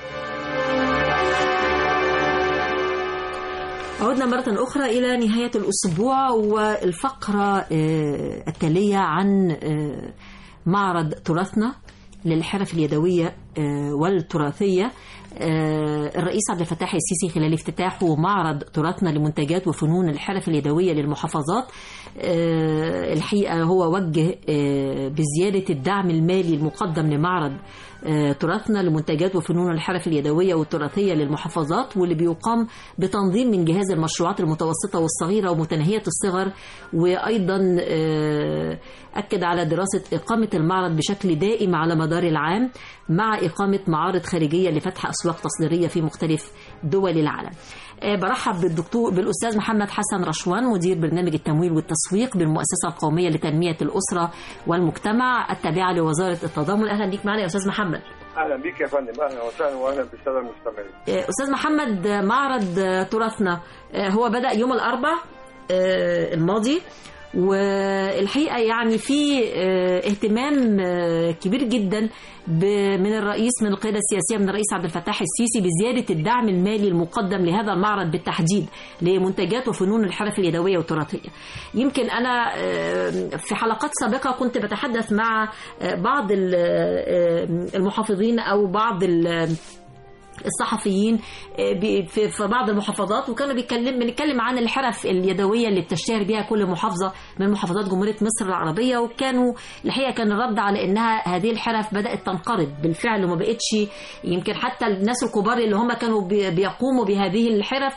عدنا مرة أخرى إلى نهاية الأسبوع والفقرة التالية عن معرض تراثنا للحرف اليدوية والتراثية. الرئيس عبد الفتاح السيسي خلال افتتاحه معرض تراثنا لمنتجات وفنون الحرف اليدوية للمحافظات، الحقيقة هو وجه بزيادة الدعم المالي المقدم لمعرض تراثنا لمنتجات وفنون الحرف اليدوية والتراثية للمحافظات، واللي بيقام بتنظيم من جهاز المشروعات المتوسطة والصغيرة ومتناهية الصغر. وأيضا أكد على دراسة إقامة المعرض بشكل دائم على مدار العام، مع إقامة معارض خارجية لفتح أسواق تصديرية في مختلف دول العالم. برحب بالأستاذ محمد حسن رشوان، مدير برنامج التمويل والتسويق بالمؤسسة القومية لتنمية الأسرة والمجتمع التابعة لوزارة التضامن. أهلا بيك معنا يا أستاذ محمد. أهلا بيك يا فندم، أهلا وسهلا وأهلا بالسادة المستمعين. أستاذ محمد، معرض تراثنا هو بدأ يوم الأربعاء الماضي، والحقيقة يعني في اهتمام كبير جدا من الرئيس، من القيادة السياسية، من الرئيس عبد الفتاح السيسي بزيادة الدعم المالي المقدم لهذا المعرض بالتحديد لمنتجات وفنون الحرف اليدوية والتراثية. يمكن أنا في حلقات سابقة كنت بتحدث مع بعض المحافظين أو بعض الصحفيين في بعض المحافظات، وكانوا بنتكلم عن الحرف اليدويه اللي بتشتهر بها كل محافظه من محافظات جمهوريه مصر العربيه، وكانوا الحقيقه كان الرد على انها هذه الحرف بدات تنقرض بالفعل وما بقتش، يمكن حتى الناس الكبار اللي هم كانوا بيقوموا بهذه الحرف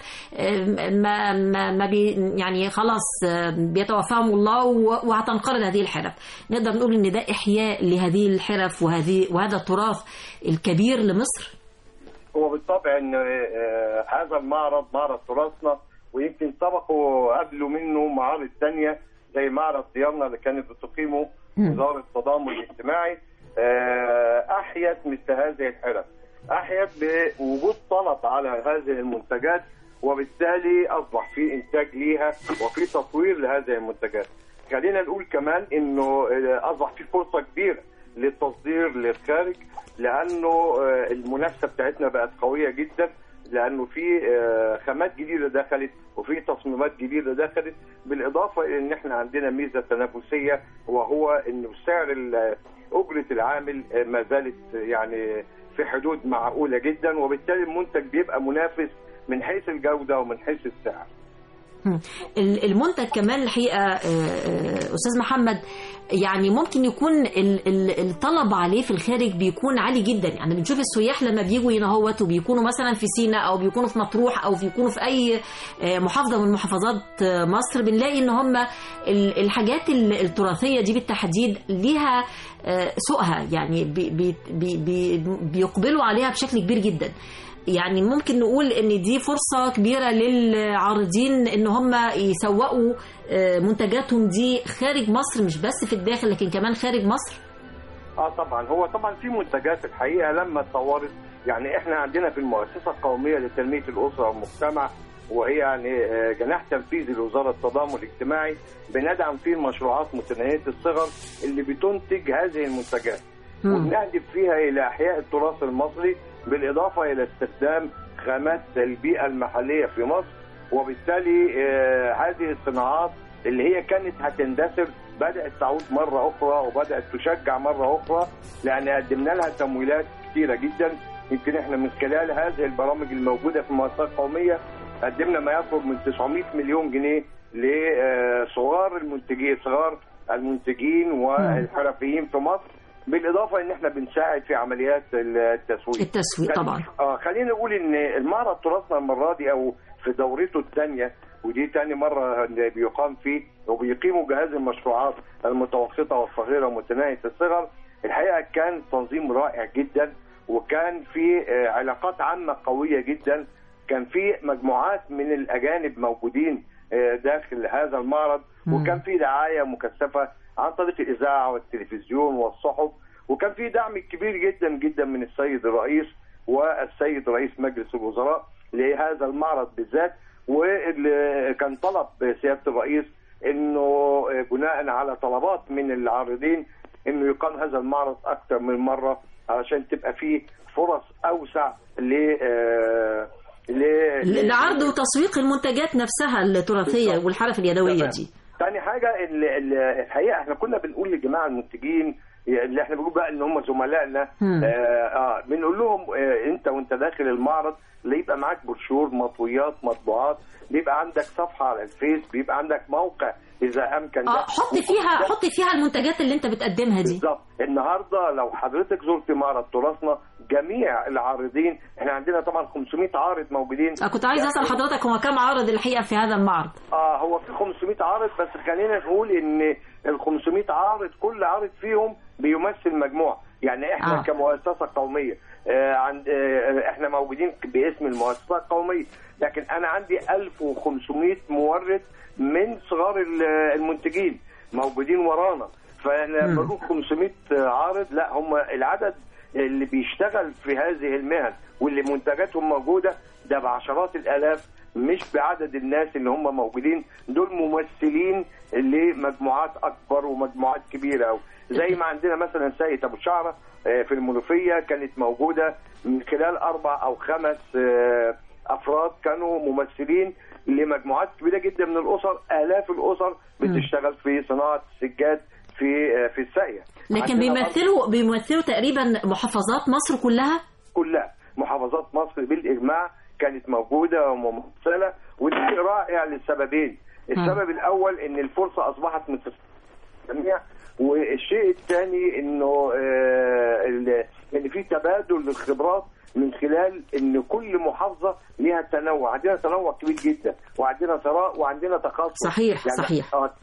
ما يعني خلاص بيتوفاهم الله وهتنقرض هذه الحرف. نقدر نقول ان ده احياء لهذه الحرف وهذا التراث الكبير لمصر. هو بالطبع ان هذا المعرض معرض تراثنا، ويمكن سبقوا قبله منه معارض ثانيه زي معرض ديارنا اللي كانت بتقيمه وزاره التضامن الاجتماعي. احيت مثل هذه الحرف، احيت بوجود طلب على هذه المنتجات، وبالتالي اصبح في انتاج ليها وفي تطوير لهذه المنتجات. خلينا نقول كمان انه اصبح في فرصه كبيره للتصدير للخارج، لانه المنافسه بتاعتنا بقت قويه جدا، لانه في خامات جديده دخلت وفي تصميمات جديده دخلت، بالاضافه الى ان احنا عندنا ميزه تنافسيه، وهو انه سعر اجره العامل ما زالت يعني في حدود معقوله جدا، وبالتالي المنتج بيبقى منافس من حيث الجوده ومن حيث السعر. المنتج كمان الحقيقه استاذ محمد، يعني ممكن يكون الطلب عليه في الخارج بيكون عالي جدا. يعني بنشوف السياح لما بيجوا هنا هوت وبيكونوا مثلا في سيناء او بيكونوا في مطروح او بيكونوا في اي محافظه من محافظات مصر، بنلاقي ان هم الحاجات التراثيه دي بالتحديد ليها سوقها، يعني بيقبلوا عليها بشكل كبير جدا. يعني ممكن نقول ان دي فرصة كبيرة للعارضين ان هم يسوقوا منتجاتهم دي خارج مصر، مش بس في الداخل لكن كمان خارج مصر. طبعا هو طبعا في منتجات الحقيقة لما اتطورت، يعني احنا عندنا في المؤسسة القومية لتنمية الأسرة والمجتمع، وهي يعني جناح تنفيذي لوزارة التضامن الاجتماعي، بندعم فيه المشروعات متناهية الصغر اللي بتنتج هذه المنتجات، وبنهدف فيها إلى إحياء التراث المصري، بالإضافة إلى استخدام خامات البيئة المحلية في مصر. وبالتالي هذه الصناعات اللي هي كانت هتندثر بدأت تعود مرة أخرى وبدأت تشجع مرة أخرى، لأن قدمنا لها تمويلات كثيرة جدا. يمكن احنا من خلال هذه البرامج الموجودة في المؤسسة القومية قدمنا ما يقرب من 900 مليون جنيه لصغار المنتجين والحرفيين في مصر، بالإضافة إن إحنا بنساعد في عمليات التسويق طبعا. خلينا نقول إن المعرض تراثنا المرة دي أو في دورته الثانية، ودي ثاني مرة بيقام فيه وبيقيموا جهاز المشروعات المتوسطة والصغيرة ومتناهية الصغر، الحقيقة كان تنظيم رائع جدا، وكان في علاقات عامة قوية جدا، كان في مجموعات من الأجانب موجودين داخل هذا المعرض، وكان في دعاية مكثفة عن طريق الإذاعة والتلفزيون والصحف، وكان في دعم كبير جدا جدا من السيد الرئيس والسيد رئيس مجلس الوزراء لهذا المعرض بالذات. وكان طلب سيادة الرئيس انه بناء على طلبات من العارضين انه يقام هذا المعرض اكثر من مرة علشان تبقى فيه فرص اوسع لعرض وتسويق المنتجات نفسها التراثية والحرف اليدوية دي. ثاني حاجة الحقيقة احنا كنا بنقول لجماعة المنتجين اللي احنا بنقول بقى ان هم زملائنا، بنقول لهم انت وانت داخل المعرض يبقى معاك بروشور، مطويات، مطبوعات، بيبقى عندك صفحة على الفيس، بيبقى عندك موقع اذا امكن حط فيها المنتجات اللي انت بتقدمها دي. بالظبط. النهارده لو حضرتك زرت معرض تراثنا، جميع العارضين، احنا عندنا طبعا 500 عارض موجودين. كنت عايز اسال حضرتك هو كم عارض الحقيقه في هذا المعرض؟ هو في 500 عارض، بس خلينا نقول ان ال 500 عارض كل عارض فيهم بيمثل مجموعه، يعني احنا كمؤسسه قوميه احنا موجودين باسم المؤسسه القوميه، لكن انا عندي 1500 مورد من صغار المنتجين موجودين ورانا، فانا بقول 500 عارض، لا هم العدد اللي بيشتغل في هذه المهن واللي منتجاتهم موجوده ده بعشرات الالاف، مش بعدد الناس اللي هم موجودين، دول ممثلين لمجموعات اكبر ومجموعات كبيره قوي. زي ما عندنا مثلا سيد ابو شعره في المنوفيه كانت موجوده من خلال 4 أو 5 افراد كانوا ممثلين لمجموعات كبيره جدا من الاسر، الاف الاسر بتشتغل في صناعه السجاد في الساقيه. لكن بيمثلوا تقريبا محافظات مصر كلها محافظات مصر بالاجماع كانت موجوده وممثله، وده شيء رائع لسببين. السبب الاول ان الفرصه اصبحت متساويه، والشيء الثاني انه ان في تبادل للخبرات من خلال ان كل محافظه ليها تنوع. عندنا تنوع كبير جدا، وعندنا ثراء، وعندنا تخصص. صحيح يعني صحيح.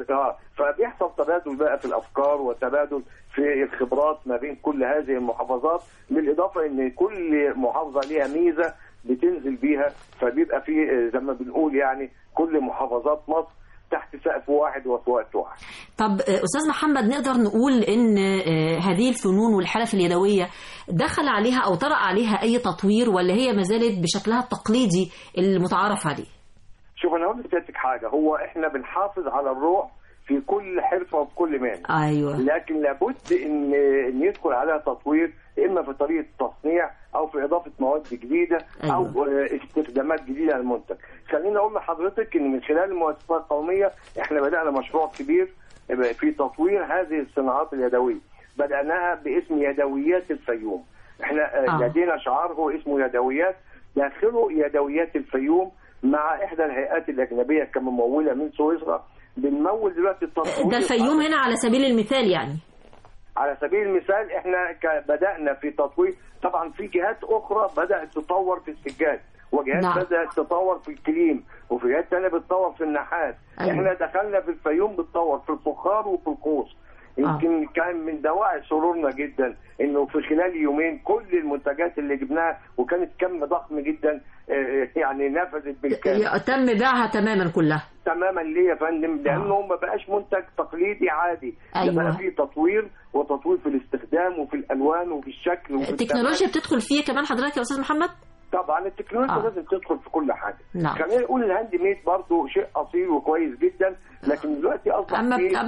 فبيحصل تبادل بقى في الافكار وتبادل في الخبرات ما بين كل هذه المحافظات، بالاضافه ان كل محافظه ليها ميزه بتنزل بيها، فبيبقى في زي ما بنقول يعني كل محافظات مصر تحت سقف واحد وفي وقت واحد. طب أستاذ محمد، نقدر نقول إن هذه الفنون والحرف اليدوية دخل عليها أو طرأ عليها أي تطوير، ولا هي ما زالت بشكلها التقليدي المتعارف عليه؟ شوف أنا هقول لسيادتك حاجة، هو إحنا بنحافظ على الروح في كل حرفة وفي كل مهنة. أيوة. لكن لابد إن يدخل عليها تطوير، إما في طريقة التصنيع أو في إضافة مواد جديدة. أيوة. أو استخدامات جديدة للمنتج. خليني أقول لحضرتك إن من خلال المؤسسات القومية إحنا بدأنا مشروع كبير في تطوير هذه الصناعات اليدوية. بدأناها باسم يدويات الفيوم. إحنا لدينا شعار هو اسمه يدويات، داخله يدويات الفيوم مع إحدى الهيئات الأجنبية كممولة من سويسرا. بنمول دلوقتي التطوير. ده الفيوم هنا على سبيل المثال يعني. على سبيل المثال احنا بدأنا في تطوير، طبعا في جهات اخرى بدأت تطور في السجاد، وجهات بدأت تطور في الكليم، وفي جهات ثانيه بتطور في النحاس. أيوة. احنا دخلنا في الفيوم بتطور في الفخار وفي القوس. يمكن كان من دواعي سرورنا جدا انه في خلال يومين كل المنتجات اللي جبناها، وكانت كم ضخم جدا يعني نفذت بالكامل. تم بيعها تماما كلها. تماما ليه يا فندم؟ لانه ما بقاش منتج تقليدي عادي. أيوة. بقى فيه تطوير، وتطوير في الاستخدام وفي الالوان وفي الشكل وفي التكنولوجيا بتدخل فيه كمان حضرتك يا استاذ محمد؟ طبعا التكنولوجيا لازم تدخل في كل حاجه. نعم. خلينا نقول الهاند ميد برضه شيء اصيل وكويس جدا، لكن دلوقتي اصبح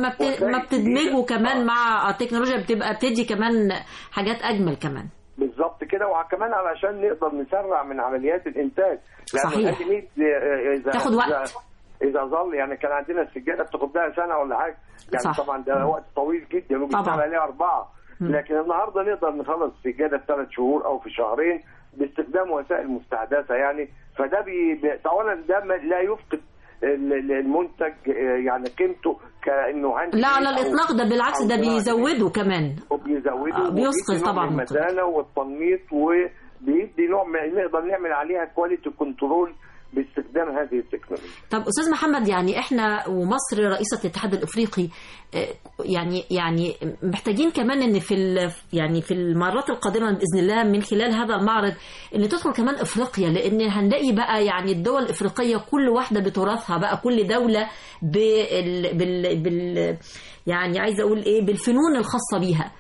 اما بتدمجه كمان مع التكنولوجيا بتبقى بتدي كمان حاجات اجمل كمان. بالظبط كده، وكمان علشان نقدر نسرع من عمليات الانتاج. صحيح. الهاند ميد تاخد وقت. اذا ظل يعني كان عندنا السجاده بتاخد لها سنه ولا حاجه يعني. صح. طبعا ده وقت طويل جدا وبيشتغل عليها 4. لكن النهارده نقدر نخلص السجاده في 3 شهور او في شهرين باستخدام وسائل مستحدثه يعني. فده اولا ده لا يفقد المنتج يعني قيمته كانه هاند. لا على الاطلاق، ده بالعكس ده بيزوده كمان. وبيزوده بيسقط طبعا المتانه والتنميط، وبيدي نوع نقدر نعمل عليها كواليتي كنترول باستخدام هذه التكنولوجيا. طب أستاذ محمد، يعني إحنا ومصر رئيسة الاتحاد الأفريقي يعني محتاجين كمان إن في المرات القادمة بإذن الله من خلال هذا المعرض إن تدخل كمان أفريقيا، لأن هنلاقي بقى يعني الدول الأفريقية كل واحدة بتراثها بقى، كل دولة يعني عايزة أقول إيه بالفنون الخاصة بيها.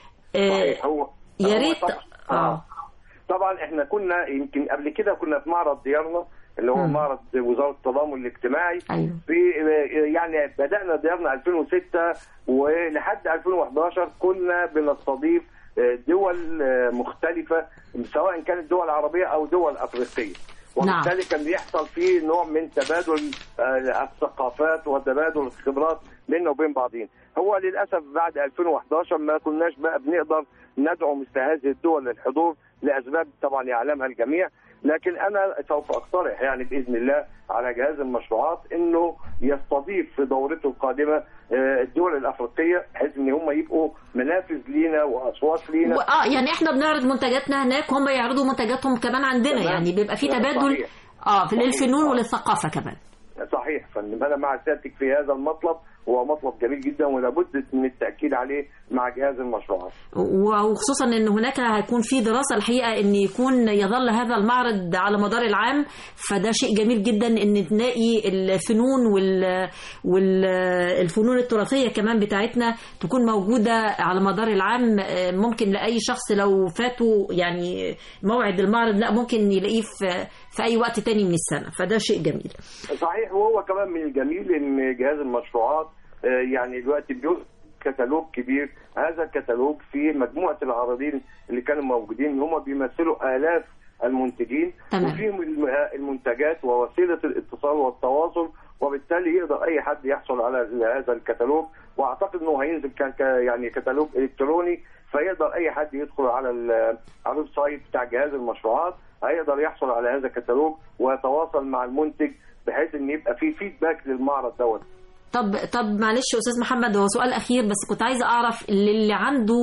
يا ريت. طبعا إحنا كنا يمكن قبل كده كنا في معرض ديارنا اللي هو معرض وزارة التضامن الاجتماعي. أيوة. في يعني بدأنا ديارنا 2006 ولحد 2011 كنا بنستضيف دول مختلفة، سواء كانت دول عربية أو دول أفريقية. وبالتالي كان بيحصل فيه نوع من تبادل الثقافات وتبادل الخبرات بيننا وبين بعضين. هو للأسف بعد 2011 ما كناش بقى بنقدر ندعو مثل هذه الدول للحضور لأسباب طبعا يعلمها الجميع. لكن أنا سوف أقترح يعني بإذن الله على جهاز المشروعات إنه يستضيف في دورته القادمة الدول الأفريقية، بحيث إن هم يبقوا منافذ لينا وأصوات لينا. يعني إحنا بنعرض منتجاتنا هناك، هم يعرضوا منتجاتهم كمان عندنا. يعني بيبقى في تبادل في الفنون وللثقافة كمان. صحيح فندم، أنا مع سيادتك في هذا المطلب، وهو مطلب جميل جدا ولابد من التأكيد عليه مع جهاز المشروعات. وخصوصا ان هناك هيكون في دراسة الحقيقة ان يكون يظل هذا المعرض على مدار العام، فده شيء جميل جدا ان نلاقي الفنون والفنون التراثية كمان بتاعتنا تكون موجودة على مدار العام. ممكن لأي شخص لو فاته يعني موعد المعرض لا ممكن يلاقيه في أي وقت تاني من السنة، فده شيء جميل. صحيح. وهو كمان من الجميل ان جهاز المشروعات يعني دلوقتي بيوصل كتالوج كبير. هذا الكتالوج فيه مجموعة العارضين اللي كانوا موجودين، هم بيمثلوا آلاف المنتجين. تمام. وفيهم المنتجات ووسيلة الاتصال والتواصل، وبالتالي يقدر أي حد يحصل على هذا الكتالوج. وأعتقد أنه هينزل يعني كتالوج إلكتروني فيقدر اي حد يدخل على الويب سايت بتاع جهاز المشروعات، هيقدر يحصل على هذا الكتالوج ويتواصل مع المنتج بحيث ان يبقى في فيدباك للمعرض دوت. طب معلش يا استاذ محمد، هو سؤال اخير بس كنت عايزه اعرف اللي عنده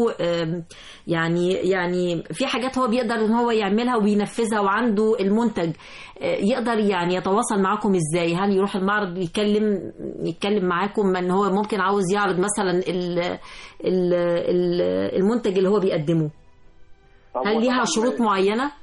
يعني في حاجات هو بيقدر ان هو يعملها وبينفذها وعنده المنتج، يقدر يعني يتواصل معاكم ازاي؟ هل يروح المعرض يتكلم معاكم ان هو ممكن عاوز يعرض مثلا المنتج اللي هو بيقدمه؟ هل ليها شروط معينه؟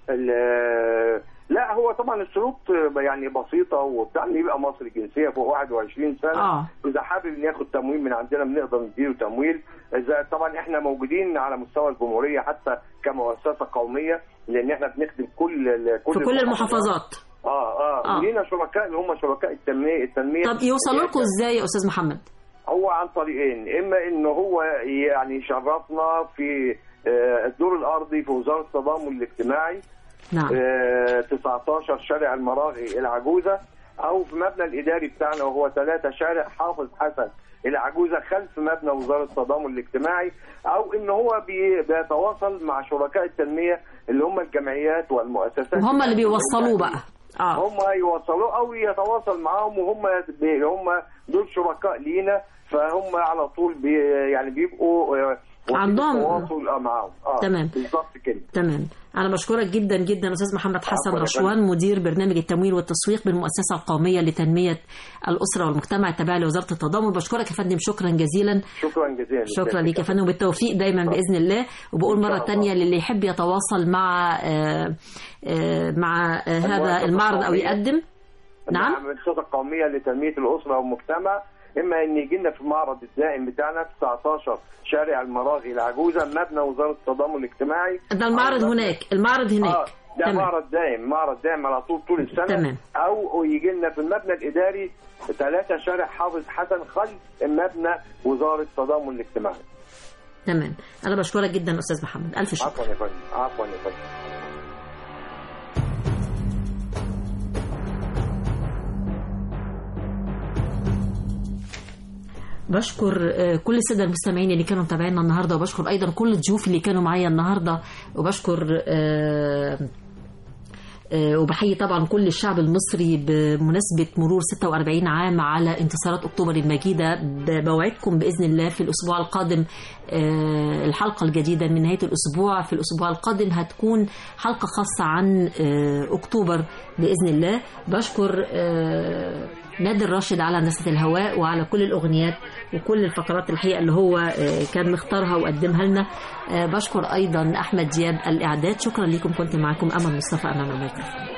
لا، هو طبعا الشروط يعني بسيطه، وبتاع ان يبقى مصري الجنسيه فوق 21 سنه. اذا حابب ان ياخد تمويل من عندنا بنقدر نديله تمويل. اذا طبعا احنا موجودين على مستوى الجمهوريه حتى كمؤسسه قوميه، لان احنا بنخدم في كل المحافظات. ولينا شركاء اللي هم شركاء التنميه. طب يوصلوا لكم ازاي يا استاذ محمد؟ هو عن طريقين، اما ان هو يعني يشرفنا في الدور الارضي في وزاره التضامن الاجتماعي، نعم، 19 شارع المراغي العجوزة، أو في مبنى الإداري بتاعنا وهو 3 شارع حافظ حسن العجوزة خلف مبنى وزارة التضامن الاجتماعي، أو إن هو بيتواصل مع شركاء التنمية اللي هم الجمعيات والمؤسسات، وهم اللي بيوصلوه بقى. هم يوصلوه أو يتواصل معاهم، وهم دول شركاء لينا، فهم على طول يعني بيبقوا عندهم تواصل معاهم. تمام، بالظبط كده. تمام. أنا بشكرك جدا جدا أستاذ محمد حسن رشوان، مدير برنامج التمويل والتسويق بالمؤسسة القومية لتنمية الأسرة والمجتمع التابعة لوزارة التضامن. بشكرك يا فندم، شكرا جزيلا. شكرا جزيلا. شكرا ليك يا فندم، وبالتوفيق دايما بإذن الله. وبقول مرة تانية للي يحب يتواصل مع هذا المعرض أو يقدم. نعم، المؤسسة القومية لتنمية الأسرة والمجتمع، إما إن يجي لنا في المعرض الدائم بتاعنا 19 شارع المراغي العجوزة مبنى وزارة التضامن الاجتماعي. ده المعرض هناك، المعرض هناك. ده تمام. معرض دائم على طول السنة. تمام. أو يجي لنا في المبنى الإداري 3 شارع حافظ حسن خلف مبنى وزارة التضامن الاجتماعي. تمام. أنا بشكرك جدا أستاذ محمد، ألف شكر. عفوا يا فندم. عفوا يا فندم. بشكر كل السادة المستمعين اللي كانوا متابعينا النهاردة، وبشكر أيضا كل الضيوف اللي كانوا معايا النهاردة، وبشكر وبحيي طبعا كل الشعب المصري بمناسبة مرور 46 عام على انتصارات أكتوبر المجيدة. بوعدكم بإذن الله في الأسبوع القادم الحلقة الجديدة من نهاية الأسبوع. في الأسبوع القادم هتكون حلقة خاصة عن أكتوبر بإذن الله. بشكر نادر راشد على هندسة الهواء وعلى كل الأغنيات وكل الفقرات الحقيقة اللي هو كان مختارها وقدمها لنا. بشكر أيضا أحمد دياب الإعداد. شكرا لكم، كنت معكم أمل مصطفى أمام الميكروفون.